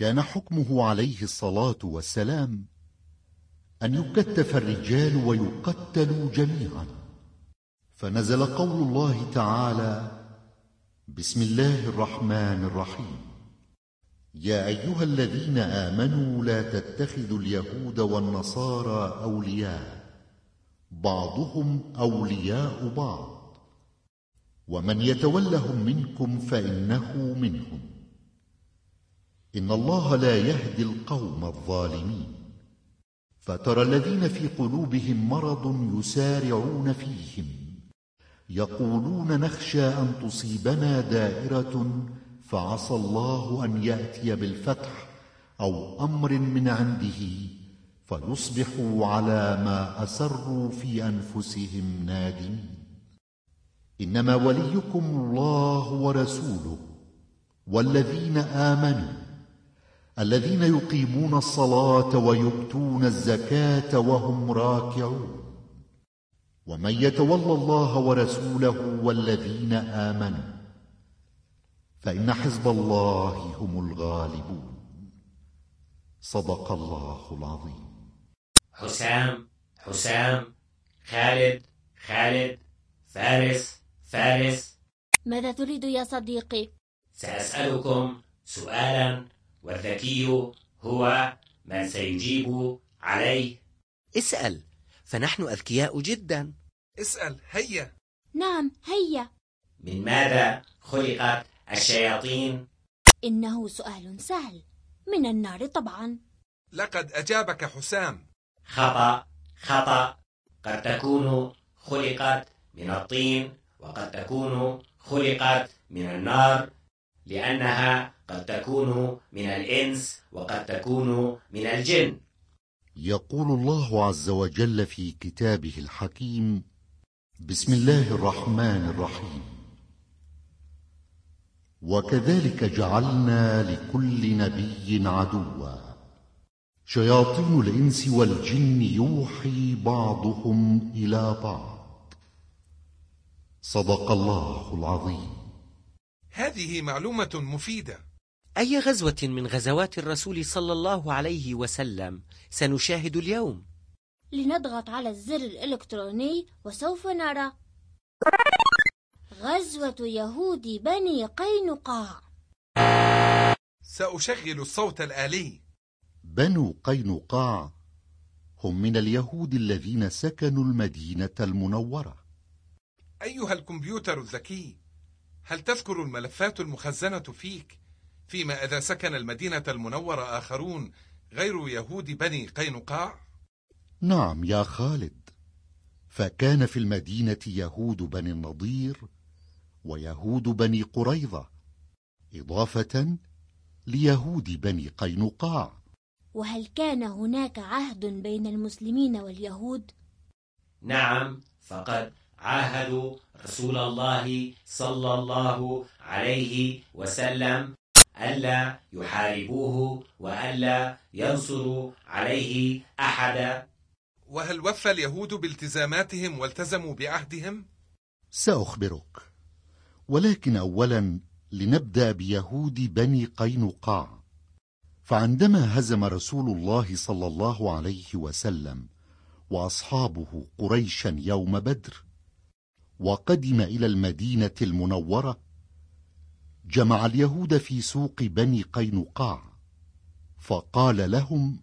كان حكمه عليه الصلاة والسلام أن يكتف الرجال ويقتلوا جميعا، فنزل قول الله تعالى: بسم الله الرحمن الرحيم: يا أيها الذين آمنوا لا تتخذوا اليهود والنصارى أولياء بعضهم أولياء بعض ومن يتولهم منكم فإنه منهم، إن الله لا يهدي القوم الظالمين. فترى الذين في قلوبهم مرض يسارعون فيهم يقولون نخشى أن تصيبنا دائرة فعسى الله أن يأتي بالفتح أو أمر من عنده فيصبحوا على ما أسروا في أنفسهم نادمين. إنما وليكم الله ورسوله والذين آمنوا الذين يقيمون الصلاة ويؤتون الزكاة وهم راكعون، ومن يتولى الله ورسوله والذين آمنوا فإن حزب الله هم الغالبون. صدق الله العظيم. حسام، خالد، فارس. ماذا تريد يا صديقي؟ سأسألكم سؤالا والذكي هو من سيجيب عليه. اسأل، فنحن أذكياء جدا. اسأل، هيا. نعم، هيا. من ماذا خلقت الشياطين؟ إنه سؤال سهل، من النار طبعا. لقد أجابك حسام. خطأ. قد تكون خلقت من الطين وقد تكون خلقت من النار، لأنها قد تكون من الإنس وقد تكون من الجن. يقول الله عز وجل في كتابه الحكيم: بسم الله الرحمن الرحيم: وكذلك جعلنا لكل نبي عدوا شياطين الإنس والجن يوحي بعضهم إلى بعض. صدق الله العظيم. هذه معلومة مفيدة. أي غزوة من غزوات الرسول صلى الله عليه وسلم سنشاهد اليوم؟ لنضغط على الزر الإلكتروني وسوف نرى. غزوة يهود بني قينقاع. سأشغل الصوت الآلي. بنو قينقاع هم من اليهود الذين سكنوا المدينة المنورة. أيها الكمبيوتر الذكي، هل تذكر الملفات المخزنة فيك فيما إذا سكن المدينة المنورة آخرون غير يهود بني قينقاع؟ نعم يا خالد، فكان في المدينة يهود بني النضير ويهود بني قريظة إضافة ليهود بني قينقاع. وهل كان هناك عهد بين المسلمين واليهود؟ نعم، فقد عاهدوا رسول الله صلى الله عليه وسلم ألا يحاربوه وألا ينصروا عليه أحدا. وهل وفى اليهود بالتزاماتهم والتزموا بعهدهم؟ سأخبرك، ولكن أولا لنبدأ بيهود بني قينقاع. فعندما هزم رسول الله صلى الله عليه وسلم وأصحابه قريشا يوم بدر وقدم إلى المدينة المنورة، جمع اليهود في سوق بني قينقاع فقال لهم: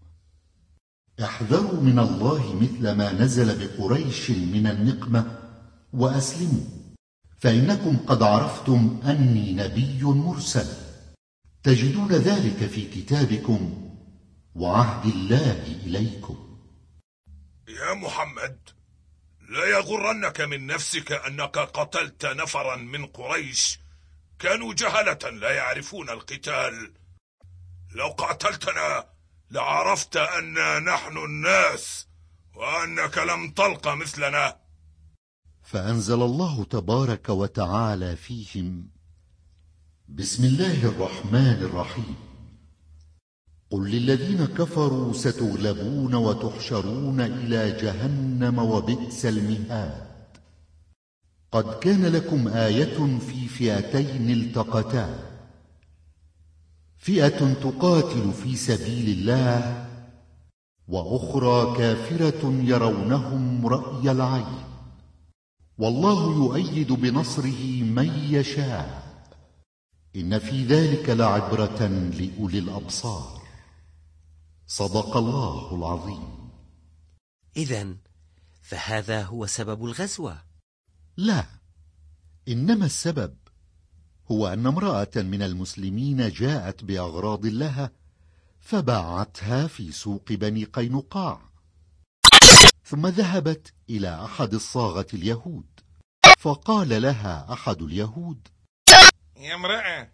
احذروا من الله مثل ما نزل بقريش من النقمة وأسلموا، فإنكم قد عرفتم أني نبي مرسل، تجدون ذلك في كتابكم وعهد الله إليكم. يا محمد، لا يغرنك من نفسك أنك قتلت نفرا من قريش كانوا جهلة لا يعرفون القتال. لو قاتلتنا لعرفت أننا نحن الناس وأنك لم تلق مثلنا. فأنزل الله تبارك وتعالى فيهم: بسم الله الرحمن الرحيم: قل للذين كفروا ستغلبون وتحشرون إلى جهنم وبئس المهاد. قد كان لكم آية في فئتين التقتا، فئة تقاتل في سبيل الله وأخرى كافرة يرونهم رأي العين، والله يؤيد بنصره من يشاء، إن في ذلك لعبرة لأولي الأبصار. صدق الله العظيم. إذن فهذا هو سبب الغزوة؟ لا، إنما السبب هو أن امرأة من المسلمين جاءت بأغراض لها فباعتها في سوق بني قينقاع، ثم ذهبت إلى أحد الصاغة اليهود، فقال لها أحد اليهود: يا امرأة،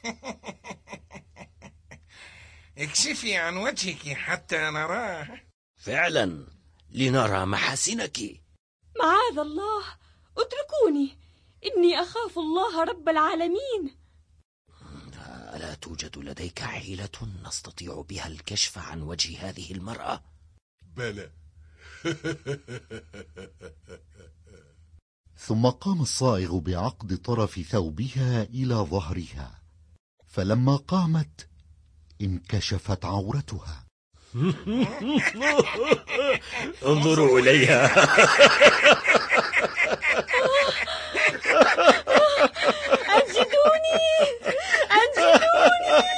اكشفي عن وجهك حتى نراه. فعلا، لنرى محاسنك. معاذ الله، اتركوني، إني أخاف الله رب العالمين. ألا توجد لديك حيلة نستطيع بها الكشف عن وجه هذه المرأة؟ بلى. ثم قام الصائغ بعقد طرف ثوبها إلى ظهرها، فلما قامت انكشفت عورتها. انظروا إليها. أنجدوني.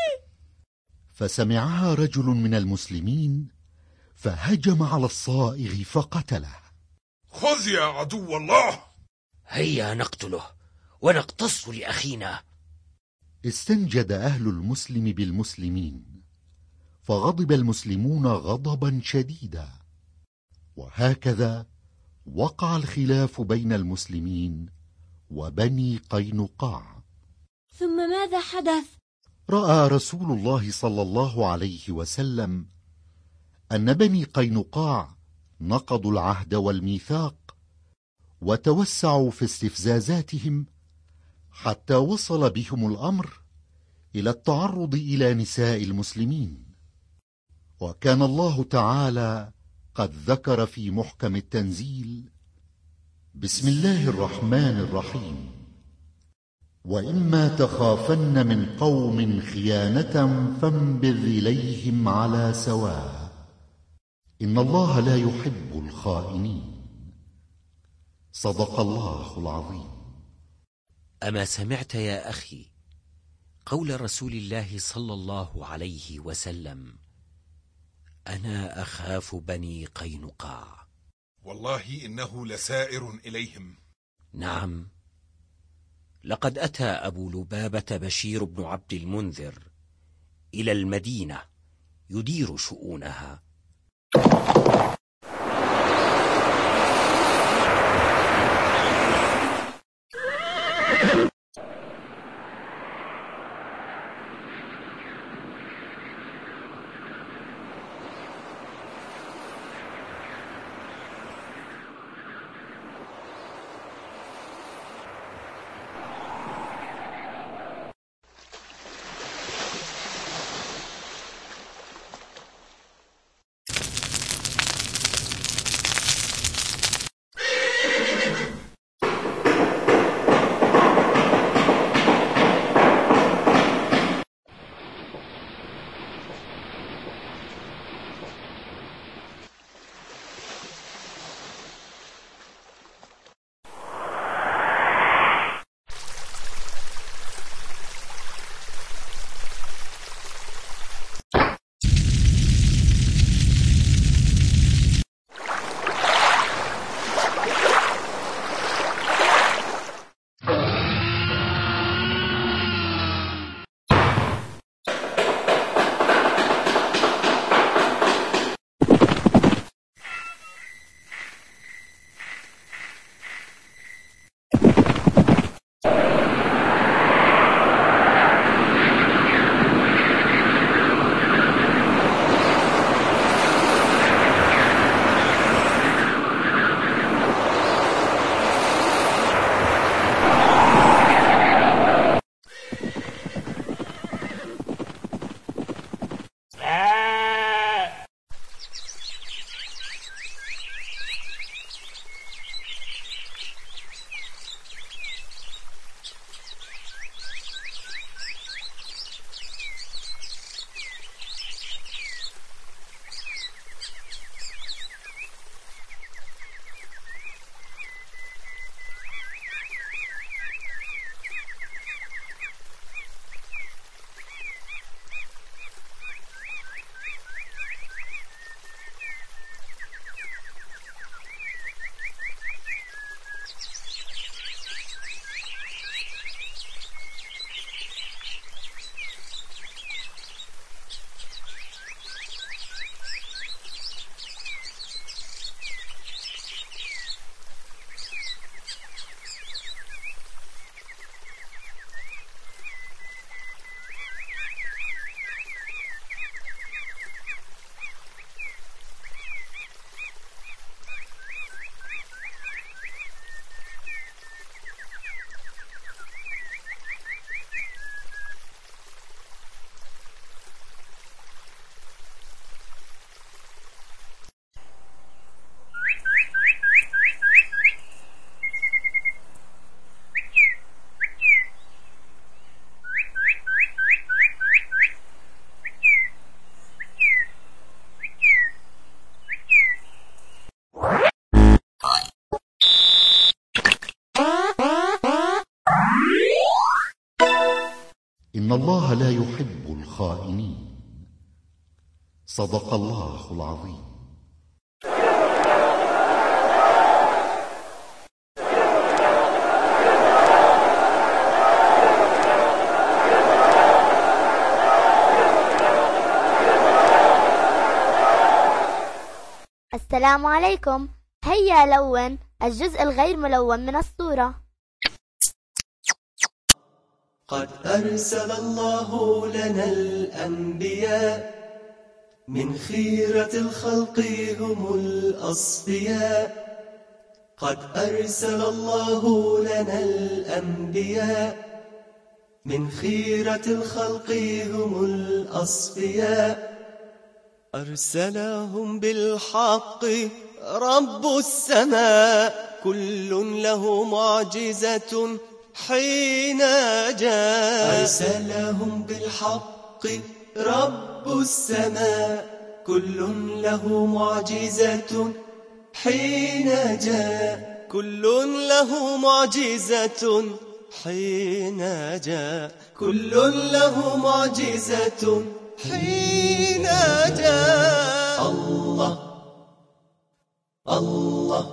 فسمعها رجل من المسلمين فهجم على الصائغ فقتله. خذ يا عدو الله. هيا نقتله ونقتص لأخينا. استنجد أهل المسلم بالمسلمين، فغضب المسلمون غضبا شديدا، وهكذا وقع الخلاف بين المسلمين وبني قينقاع. ثم ماذا حدث؟ رأى رسول الله صلى الله عليه وسلم أن بني قينقاع نقضوا العهد والميثاق وتوسعوا في استفزازاتهم، حتى وصل بهم الأمر إلى التعرض إلى نساء المسلمين. وكان الله تعالى قد ذكر في محكم التنزيل: بسم الله الرحمن الرحيم: وإما تخافن من قوم خيانة فانبذ إليهم على سواء، إن الله لا يحب الخائنين. صدق الله العظيم. أما سمعت يا أخي قول رسول الله صلى الله عليه وسلم: أنا أخاف بني قينقاع؟ والله إنه لسائر إليهم. نعم، لقد أتى أبو لبابة بشير بن عبد المنذر إلى المدينة يدير شؤونها. إن الله لا يحب الخائنين. صدق الله العظيم. السلام عليكم. هيا لون الجزء الغير ملون من الصورة. قد أرسل الله لنا الأنبياء من خيرة الخلق هم الأصفياء. قد أرسل الله لنا الأنبياء من خيرة الخلق هم الأصفياء. أرسلهم بالحق رب السماء كل له معجزة حين جاء. أرسلهم بالحق رب السماء كل له معجزة حين جاء. كل له معجزة حين جاء. كل له معجزة حين جاء. الله الله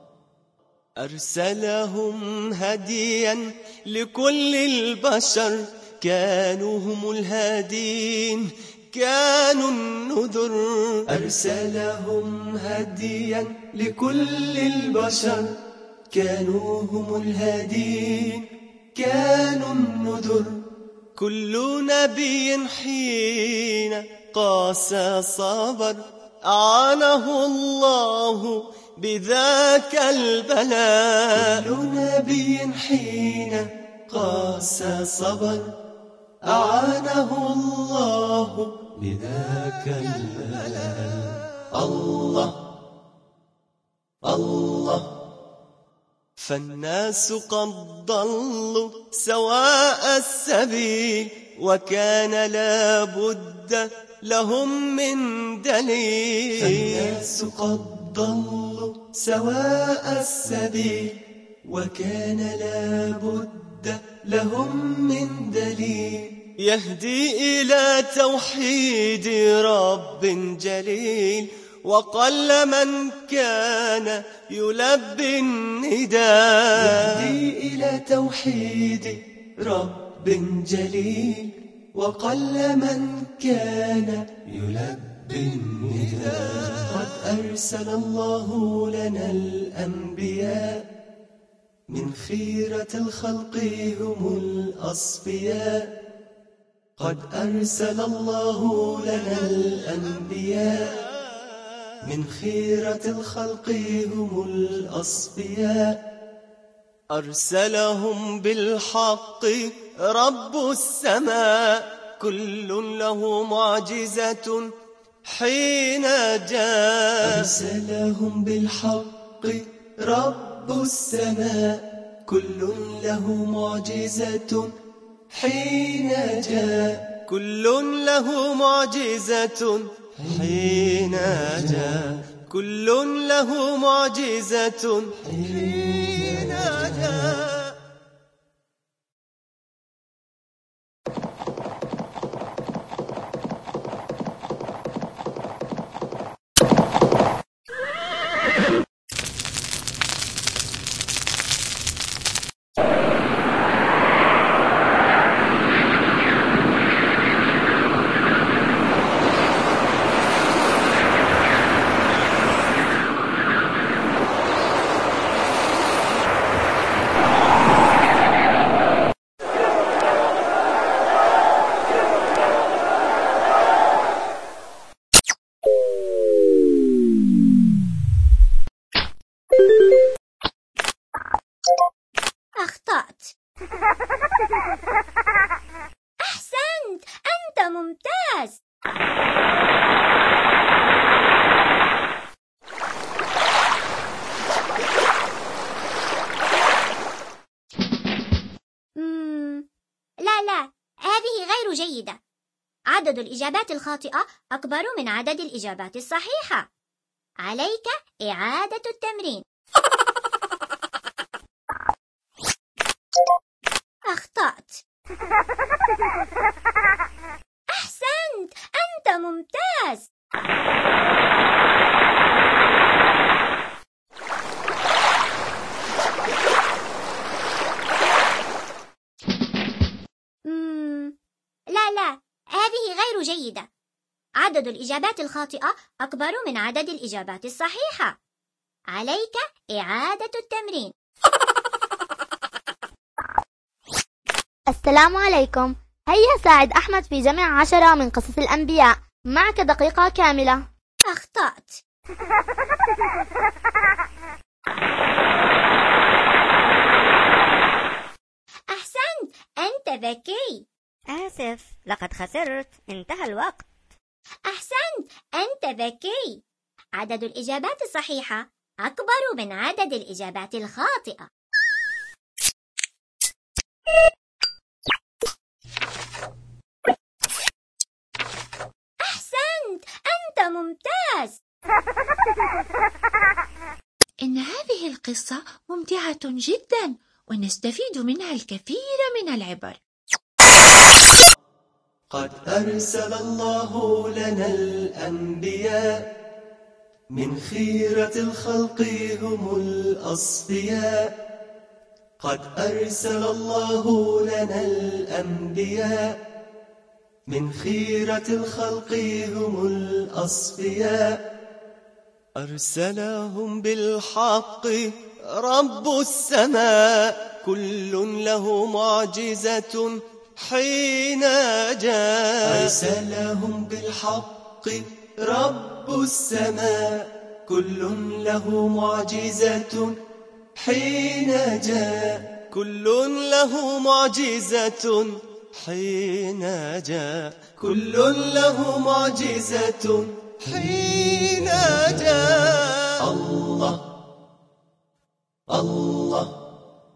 أرسلهم هديا لكل البشر كانوا هم الهادين كانوا النذر. أرسلهم هديا لكل البشر كانوا هم الهادين كانوا النذر. كل نبي حين قاسى صبر أعانه الله بذاك البلاء. كل نبي حين قاسى صبر أعانه الله بذاك البلاء. الله الله فالناس قد ضلوا سواء السبيل وكان لا بد لهم من دليل. فالناس قد ضلوا سواء السبيل وكان لا بد لهم من دليل. يهدي إلى توحيد رب جليل وقل من كان يلبي النداء. يهدي إلى توحيد رب جليل وقل من كان يلبي النداء. قد أرسل الله لنا الأنبياء من خيرة الخلق هم الأصفياء. قد أرسل الله لنا الأنبياء من خيرة الخلق هم الأصفياء. أرسلهم بالحق رب السماء كل له معجزة حين جاء. أرسلهم بالحق رب السماء كل له معجزة حين جاء. كل له معجزة حين جاء. كل له معجزة حين جاء. أخطأت. أحسنت، أنت ممتاز. لا، هذه غير جيدة. عدد الإجابات الخاطئة أكبر من عدد الإجابات الصحيحة. عليك إعادة التمرين. أخطأت. أحسنت، أنت ممتاز. لا، هذه غير جيدة. عدد الإجابات الخاطئة أكبر من عدد الإجابات الصحيحة. عليك إعادة التمرين. السلام عليكم. هيا ساعد أحمد في جمع 10 من قصص الأنبياء. معك دقيقة كاملة. أخطأت. أحسنت، أنت ذكي. آسف، لقد خسرت، انتهى الوقت. أحسنت، أنت ذكي. عدد الإجابات الصحيحة أكبر من عدد الإجابات الخاطئة. أحسنت، أنت ممتاز. إن هذه القصة ممتعة جدا ونستفيد منها الكثير من العبر. قد أرسل الله لنا الأنبياء من خيرة الخلق هم الأصفياء. قد أرسل الله لنا الأنبياء من خيرة الخلق هم الأصفياء. أرسلهم بالحق رب السماء، كل له معجزة حين جاء. أرسلهم بالحق رب السماء، كل له معجزة حين جاء. كل له معجزة حين جاء. كل له معجزة حين جاء. الله الله.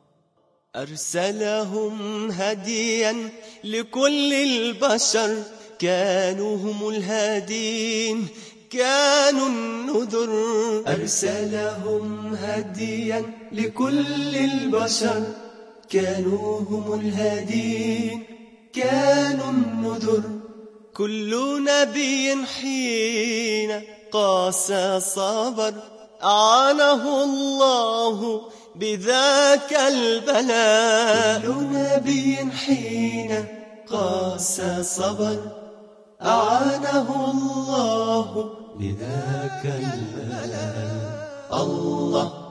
أرسلهم هديا لكل البشر، كانوا هم الهادين، كانوا النذر. أرسلهم هديا لكل البشر، كانوا هم الهادين، كانوا النذر. كل نبي حين قاسى صبر، أعانه الله بذاك البلاء. كل نبي حين قاسى صبر، أعانه الله بذاك البلاء. الله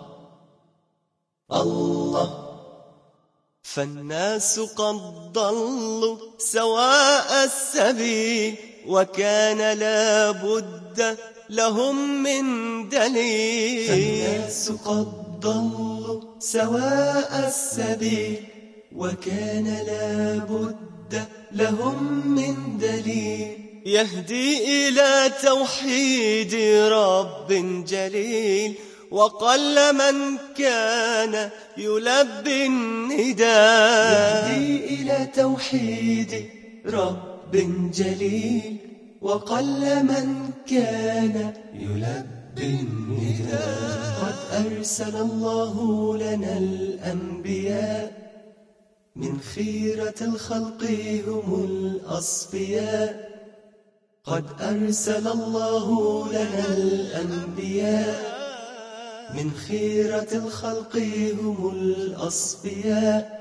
الله. فالناس قد ضلوا سواء السبيل، وكان لا بد لهم من دليل. فالناس قد ضلوا سواء السبيل، وكان لا بد لهم من دليل. يهدي إلى توحيد رب جليل، وقل من كان يلبي النداء. يهدي إلى توحيد رب جليل، وقل من كان يلبي النداء. قد أرسل الله لنا الأنبياء من خيرة الخلق هم الأصفياء. قد أرسل الله لنا الأنبياء من خيرة الخلق هم الأصفياء.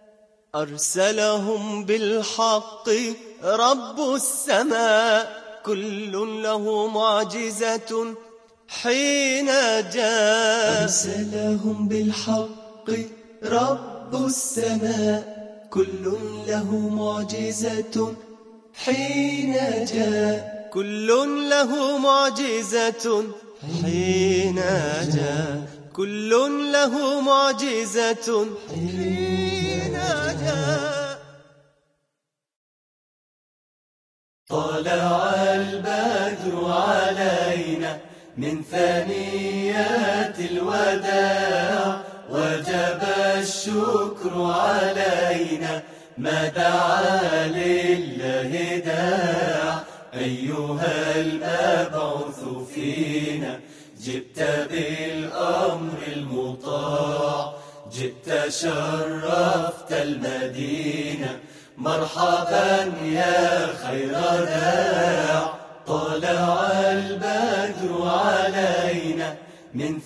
أرسلهم بالحق رب السماء، كل له معجزة حين جاء. أرسلهم بالحق رب السماء، كل له معجزة حين جاء. كل له معجزة حين جاء. كل له معجزة حين جاء. طلع البدر علينا من ثنيات الوداع، وجب الشكر علينا ما دعا لله داع. أيها المبعوث فينا، جئت بالأمر المطاع، جئت شرفت المدينة مرحبا يا خير داع، طلع البدر علينا من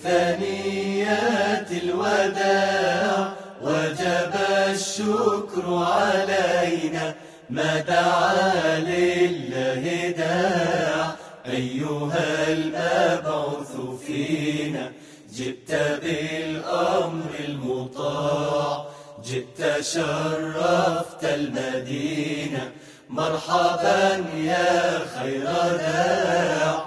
ثنيات الوداع، وجب الشكر علينا ما دعا لله داع. أيها المبعوث فينا جئت بالأمر المطاع، جئت شرفت المدينة، مرحبا يا خير داع.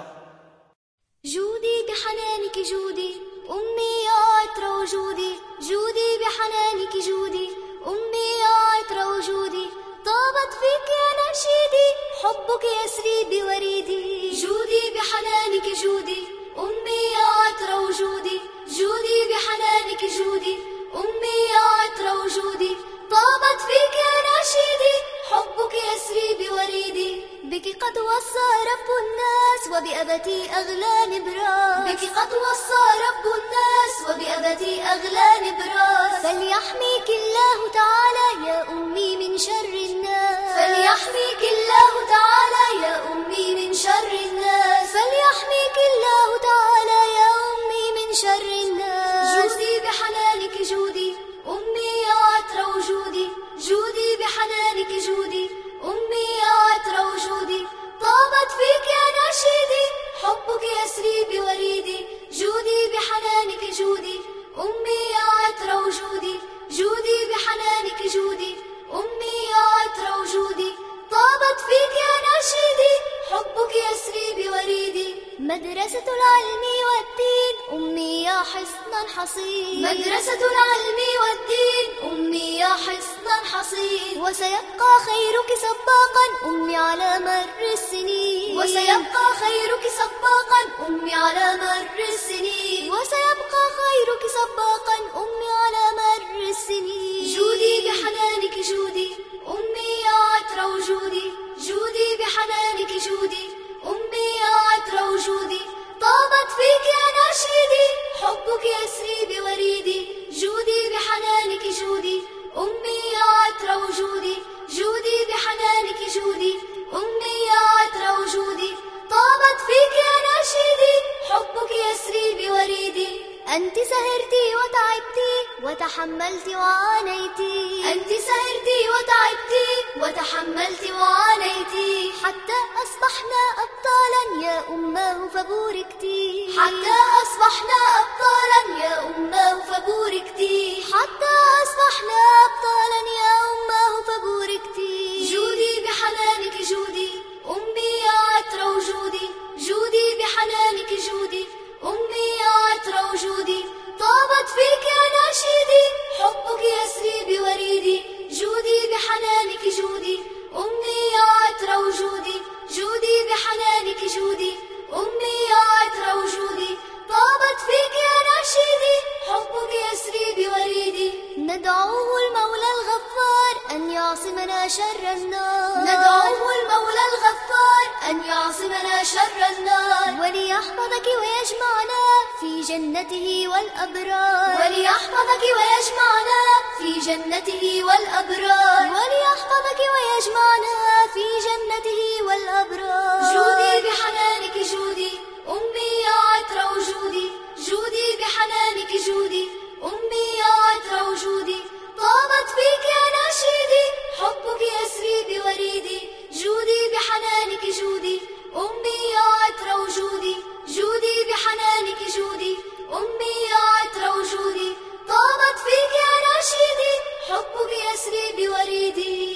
جودي بحنانك جودي أمي يا عطر وجودي، جودي بحنانك جودي أمي يا عطر وجودي، طابت فيك يا نشيدي حبك يسري بوريدي. جودي بحنانك جودي أمي يا عطر وجودي، جودي بحنانك جودي أمي يا عطر وجودي، طابت فيك يا نشيدي حبك يسري بوريدي. بك قد وصى رب الناس وبأبتي أغلى نبراس، بك قد وصى رب الناس وبأبتي أغلى نبراس. فليحميك الله تعالى يا أمي من شر الناس، فليحميك الله تعالى يا أمي من شر الناس، فليحميك الله تعالى يا أمي من شر الناس. جودي بحنانك جودي أمي يا عطر وجودي، جودي بحنانك جودي أمي يا عطر وجودي، طابت فيك يا نشيدي حبك يسري بوريدي. جودي بحنانك جودي أمي يا عطر وجودي، جودي بحنانك جودي أمي يا عطر وجودي، طابت فيك يا نشيدي حبك يسري بوريدي. مدرسة العلم والدين أمي يا حصنا حصين، مدرسة العلم والدين أمي يا حصنا حصين، وسيبقى خيرك سباقا أمي على مر السنين، وسيبقى خيرك سباقا أمي على مر السنين، وسيبقى خيرك سباقا أمي على مر السنين. جودي بحنانك جودي أمي يا عطر وجودي، جودي بحنانك جودي أمي يا عطر وجودي، طابت فيك يا نشيدي حبك يسري بوريدي. جودي بحنانك جودي أمي يا عطر وجودي، جودي بحنانك جودي أمي يا عطر وجودي، طابت فيك يا نشيدي حبك يسري بوريدي. أنت سهرتي وتعبتي وتحملتي وعانيتي، أنت سهرتي وتعبتي وتحملتي وعانيتي، حتى أصبحنا أبطالا يا أماه فبوركتي، حتى أصبحنا أبطالا يا أماه فبوركتي، حتى أصبحنا أبطالا يا أماه فبوركتي. جودي بحنانك جودي أمي يا عطر وجودي، جودي بحنانك جودي أمي يا عطر وجودي، طابت فيك يا نشيدي حبك يسري بوريدي. جودي بحنانك جودي أمي يا عطر وجودي، جودي بحنانك جودي أمي يا عطر وجودي، طابت فيك يا نشيدي حبك يسري بوريدي. ندعوه المولى الغفار أن يعصمنا شر النار، ندعوه المولى الغفار أن يعصمنا شر النار، وليحفظك ويجمعنا في جنته والأبرار، وليحفظك ويجمعنا في جنته والأبرار، وليحفظك ويجمعنا في جنته والأبرار. جودي بحنانك جودي أمي يا عطر وجودي، جودي بحنانك جودي أمي يا عطر وجودي، طابت فيك يا نشيدي حبك يسري بوريدي. جودي بحنانك جودي أمي يا عطر وجودي، جودي بحنانك جودي أمي يا عطر وجودي، طابت فيك يا نشيدي حبك يسري بوريدي.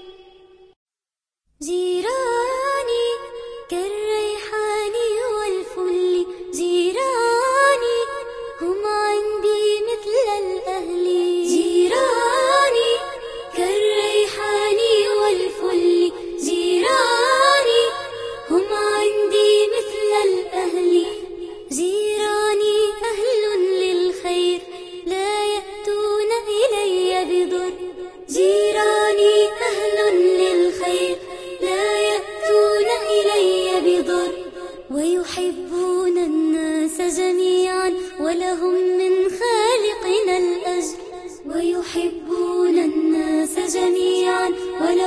جيراني كالريحان والفل، جيراني هم عندي مثل الأهل، جيراني كالريحان والفل، جيراني هم عندي مثل الأهل، جيراني أهل للخير لا يأتون إلي بضر، جيراني أهل للخير لا يأتون إلي بضر، ويحبون الناس جميعا ولهم من خالقنا الأجر، ويحبون الناس جميعا ولهم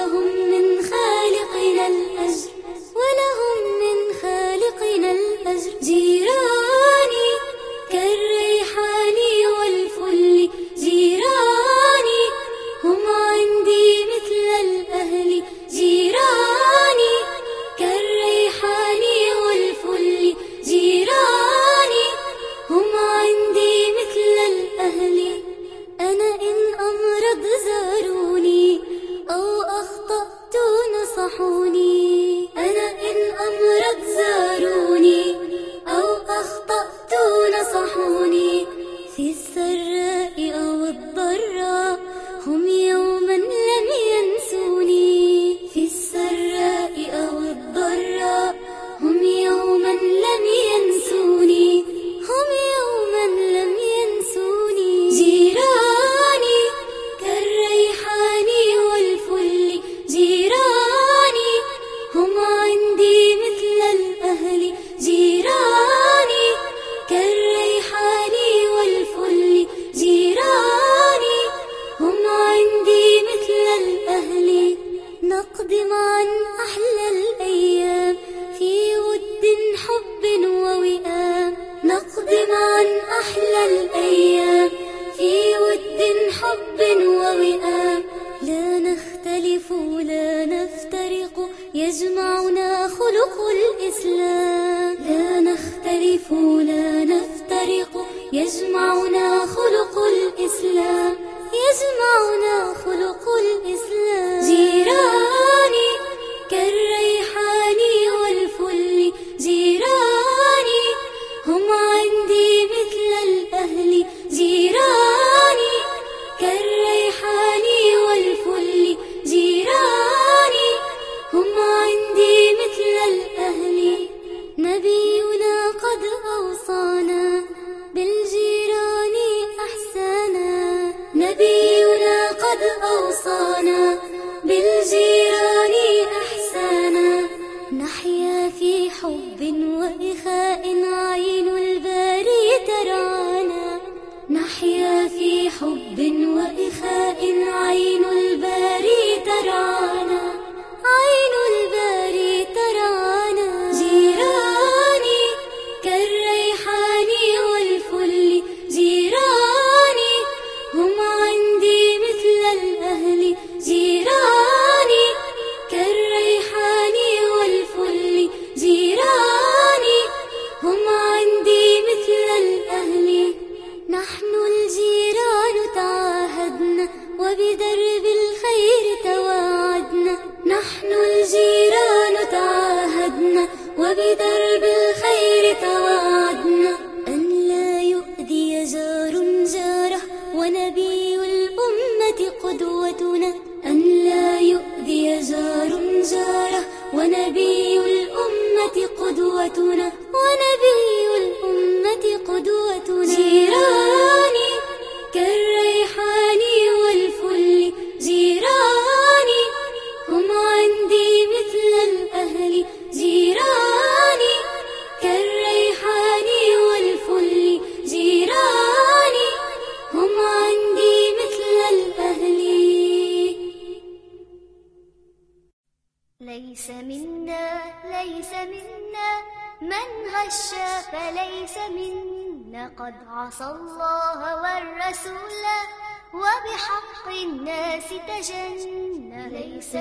حب ووئام لا نختلف لا نفترق يجمعنا خلق الإسلام لا نختلف لا نفترق يجمعنا خلق الإسلام يجمعنا خلق الإسلام جيراني كالريحان والفل جيراني هم عندي مثل الأهل جيراني كالريحان والفل جيراني هم عندي مثل الأهل نبينا قد أوصانا بالجيران أحسانا نبينا قد أوصانا بالجيران أحسانا نحيا في حب وإخاء عين الباري ترانا نحيا في حب وإخاء عين الباري ترانا عين الباري ترانا جيراني كالريحان والفل جيراني هم عندي مثل الأهل جيراني كالريحان والفل جيراني هم عندي مثل الأهل نحن الجيران تعاهدنا وبدرب الخير تواعدنا نحن الجيران تعاهدنا وبدرب الخير تواعدنا أن لا يؤذي جار جاره ونبي الأمة قدوتنا أن لا يؤذي جار جاره ونبي الأمة قدوتنا ونبي الأمة قدوتنا جيراني كالريحان والفل جيراني هم عندي مثل الأهل جيراني كالريحان والفل جيراني هم عندي مثل الأهل ليس منا من غش فليس منا قد عصى الله والرسول وبحق الناس تجنى ليس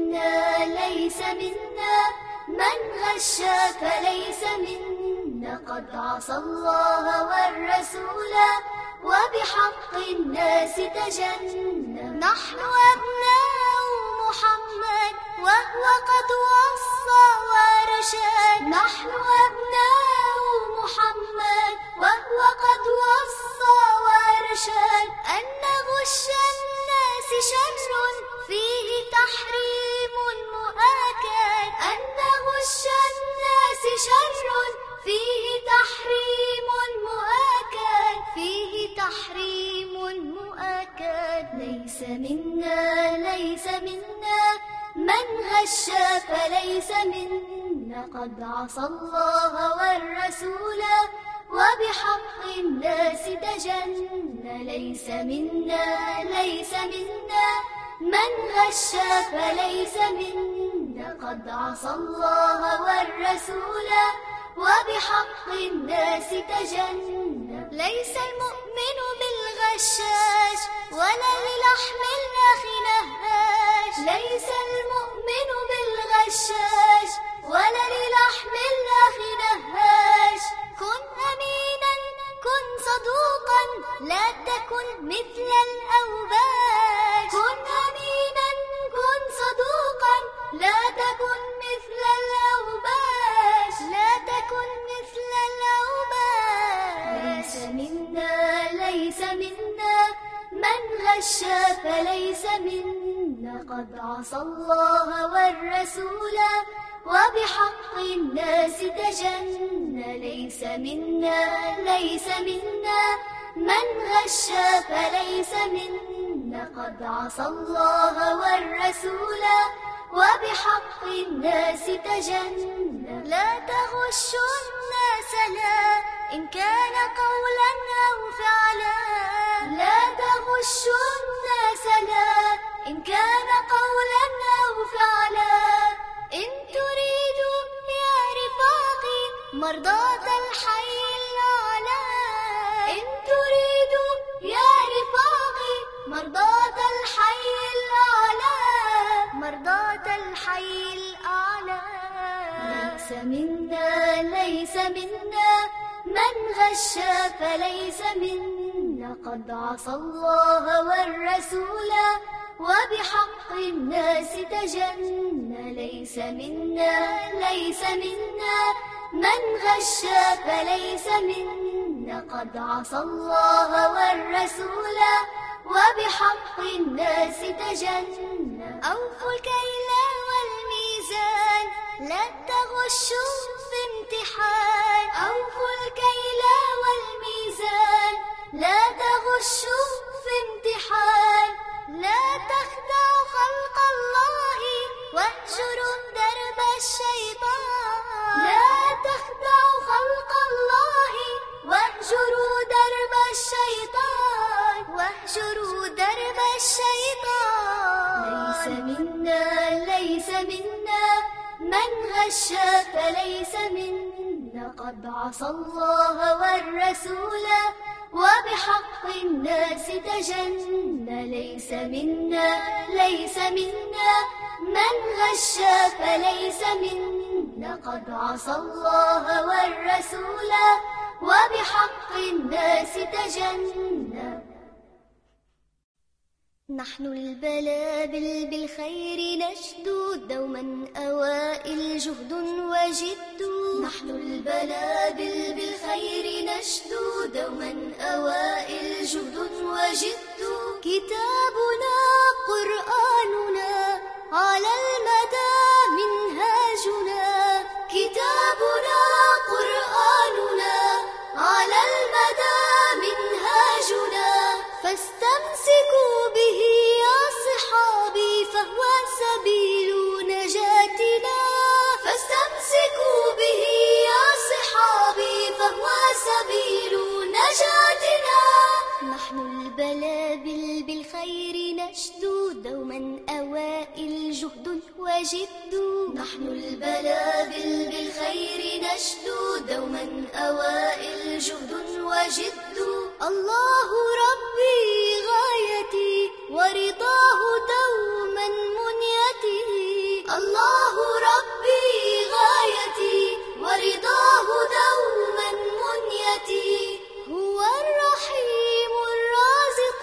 منا من غش فليس منا قد عصى الله والرسول وبحق الناس تجنى نحن أبناء محمد وهو قد وصى ورشد نحن أبناء محمد وهو قد وصى ورشد أن غش الناس شر فيه تحريم مؤكد أن غش الناس شر فيه تحريم مؤكد فيه تحريم مؤكد ليس منا من غش فليس منا قد عصى الله والرسول وبحق الناس تجنى ليس منا من غش فليس منا قد عصى الله والرسول وبحق الناس تجنى ليس المؤمن بالغشاش ولا للحم الأخ نهاش ليس المؤمن بالغشاش ولا للحم الأخ نهاش كن أمينا كن صدوقا لا تكن مثل الأوباش كن أمينا كن صدوقا لا تكن مثل الأوباش لا تكن مثل الأوباش ليس منا من غش فليس منا قد عصى الله والرسول وبحق الناس تجنى ليس منا من غش فليس منا قد عصى الله والرسول وبحق الناس تجنى لا تغشوا الناس لا إن كان قولا أو فعلا لا تغشوا الناس لا إن كان قولا أو فعلا إن تريدوا يا رفاقي مرضاة الحي الأعلى إن تريدوا يا رفاقي منا ليس منا من غش فليس منا قد عصى الله والرسول وبحق الناس تجنى ليس منا من غش فليس منا قد عصى الله والرسول وبحق الناس تجنى أوفوا الكيل والميزان لا تغشوا في امتحان أوفوا الكيل والميزان لا تغشوا في امتحان لا تخدعوا خلق الله واهجروا درب الشيطان لا تخدعوا خلق الله واهجروا درب الشيطان واهجروا درب الشيطان ليس منا من غش فليس منا قد عصى الله والرسول وبحق الناس تجنى ليس منا من غش فليس منا قد عصى الله والرسول وبحق الناس تجنى نحن البلابل بالخير نشدو دوما أوائل جهد وجد نحن البلابل بالخير نشدو دوما أوائل جهد وجد كتابنا قرآننا على المدى منهاجنا كتابنا قرآننا على المدى منهاجنا فاستمسكوا به يا صحابي فهو سبيل نجاتنا فاستمسكوا به يا صحابي فهو سبيل نجاتنا نحن البلابل بالخير نشدو دوما أوائل جهد وجد نحن البلابل بالخير نشدو دوما أوائل جهد وجد الله ربي غايتي ورضاه دوما منيتي الله ربي غايتي ورضاه دوما منيتي هو الرحيم الرازق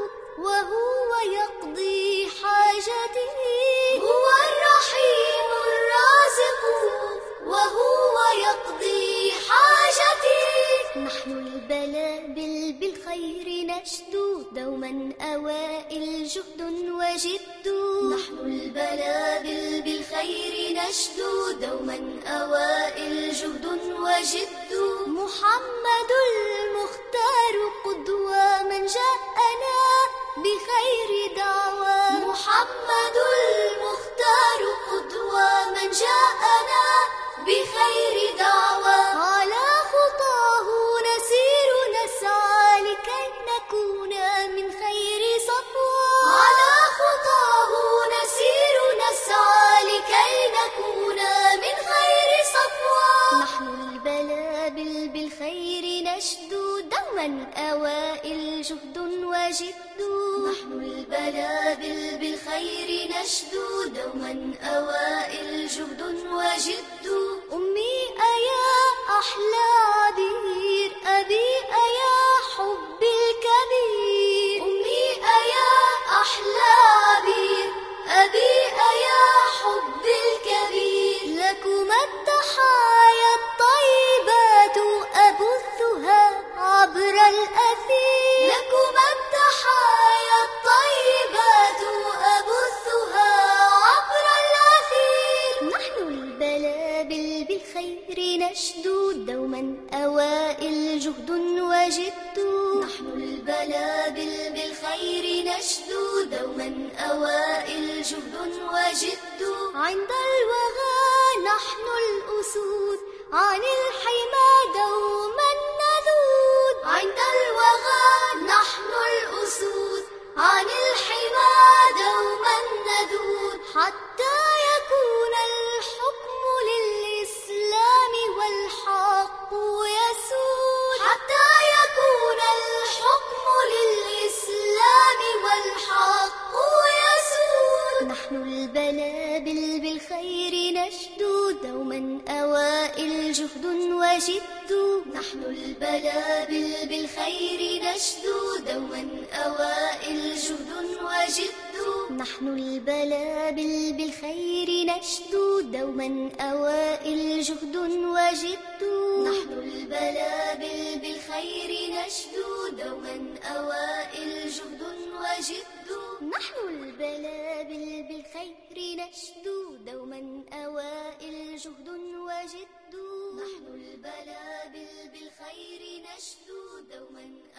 وهو يقضي حاجتي هو الرحيم الرازق وهو يقضي حاجتي نحن البلابل بالخير نشدو دوما أوائل جهد وجد نحن البلابل بالخير نشدو دوما أوائل جهد وجد محمد المختار قدوة من جاءنا بخير دعوة محمد المختار قدوة من جاءنا بخير دعوة على خطاه نسير نسعى لكي نكون من خير صفوة على خطاه نسير نسعى لكي نكون من خير صفوة نحن البلابل بالخير نشدو دوما أوائل جهد وجد نحن البلابل بالخير نشدو دوما أوائل جهد وجد أمي أيا أحلى عبير أبي أيا حب الكبير أمي أيا أحلى عبير أبي أيا حب الكبير لكما التحايا الطيبات أبثها عبر الأثير لكما التحايا الطيبات أبثها عبر الأثير نحن البلابل بالخير نشدو دوما أوائل جهد وجد نحن البلابل بالخير نشدو دوما أوائل جهد وجد عند الوغى نحن الأسود عن الحمى دوما نذود عند الوغى نحن الأسود عن الحمى دوما نذود حتى يكون الحكم للإسلام والحق يسود حتى يكون الحكم للإسلام والحق يسود نحن البلابل بالخير نشدو دوما أوائل وجد. نحن البلابل بالخير نشد، دوما أوائل جهد وجد. نحن البلابل بالخير نشد، دوما أوائل جهد وجد. نحن البلابل بالخير نشد، دوما أوائل جهد وجد. نحن البلابل بالخير نشد، دوما أوائل جهد وجد. نحن البلابل بالخير نشد، دوما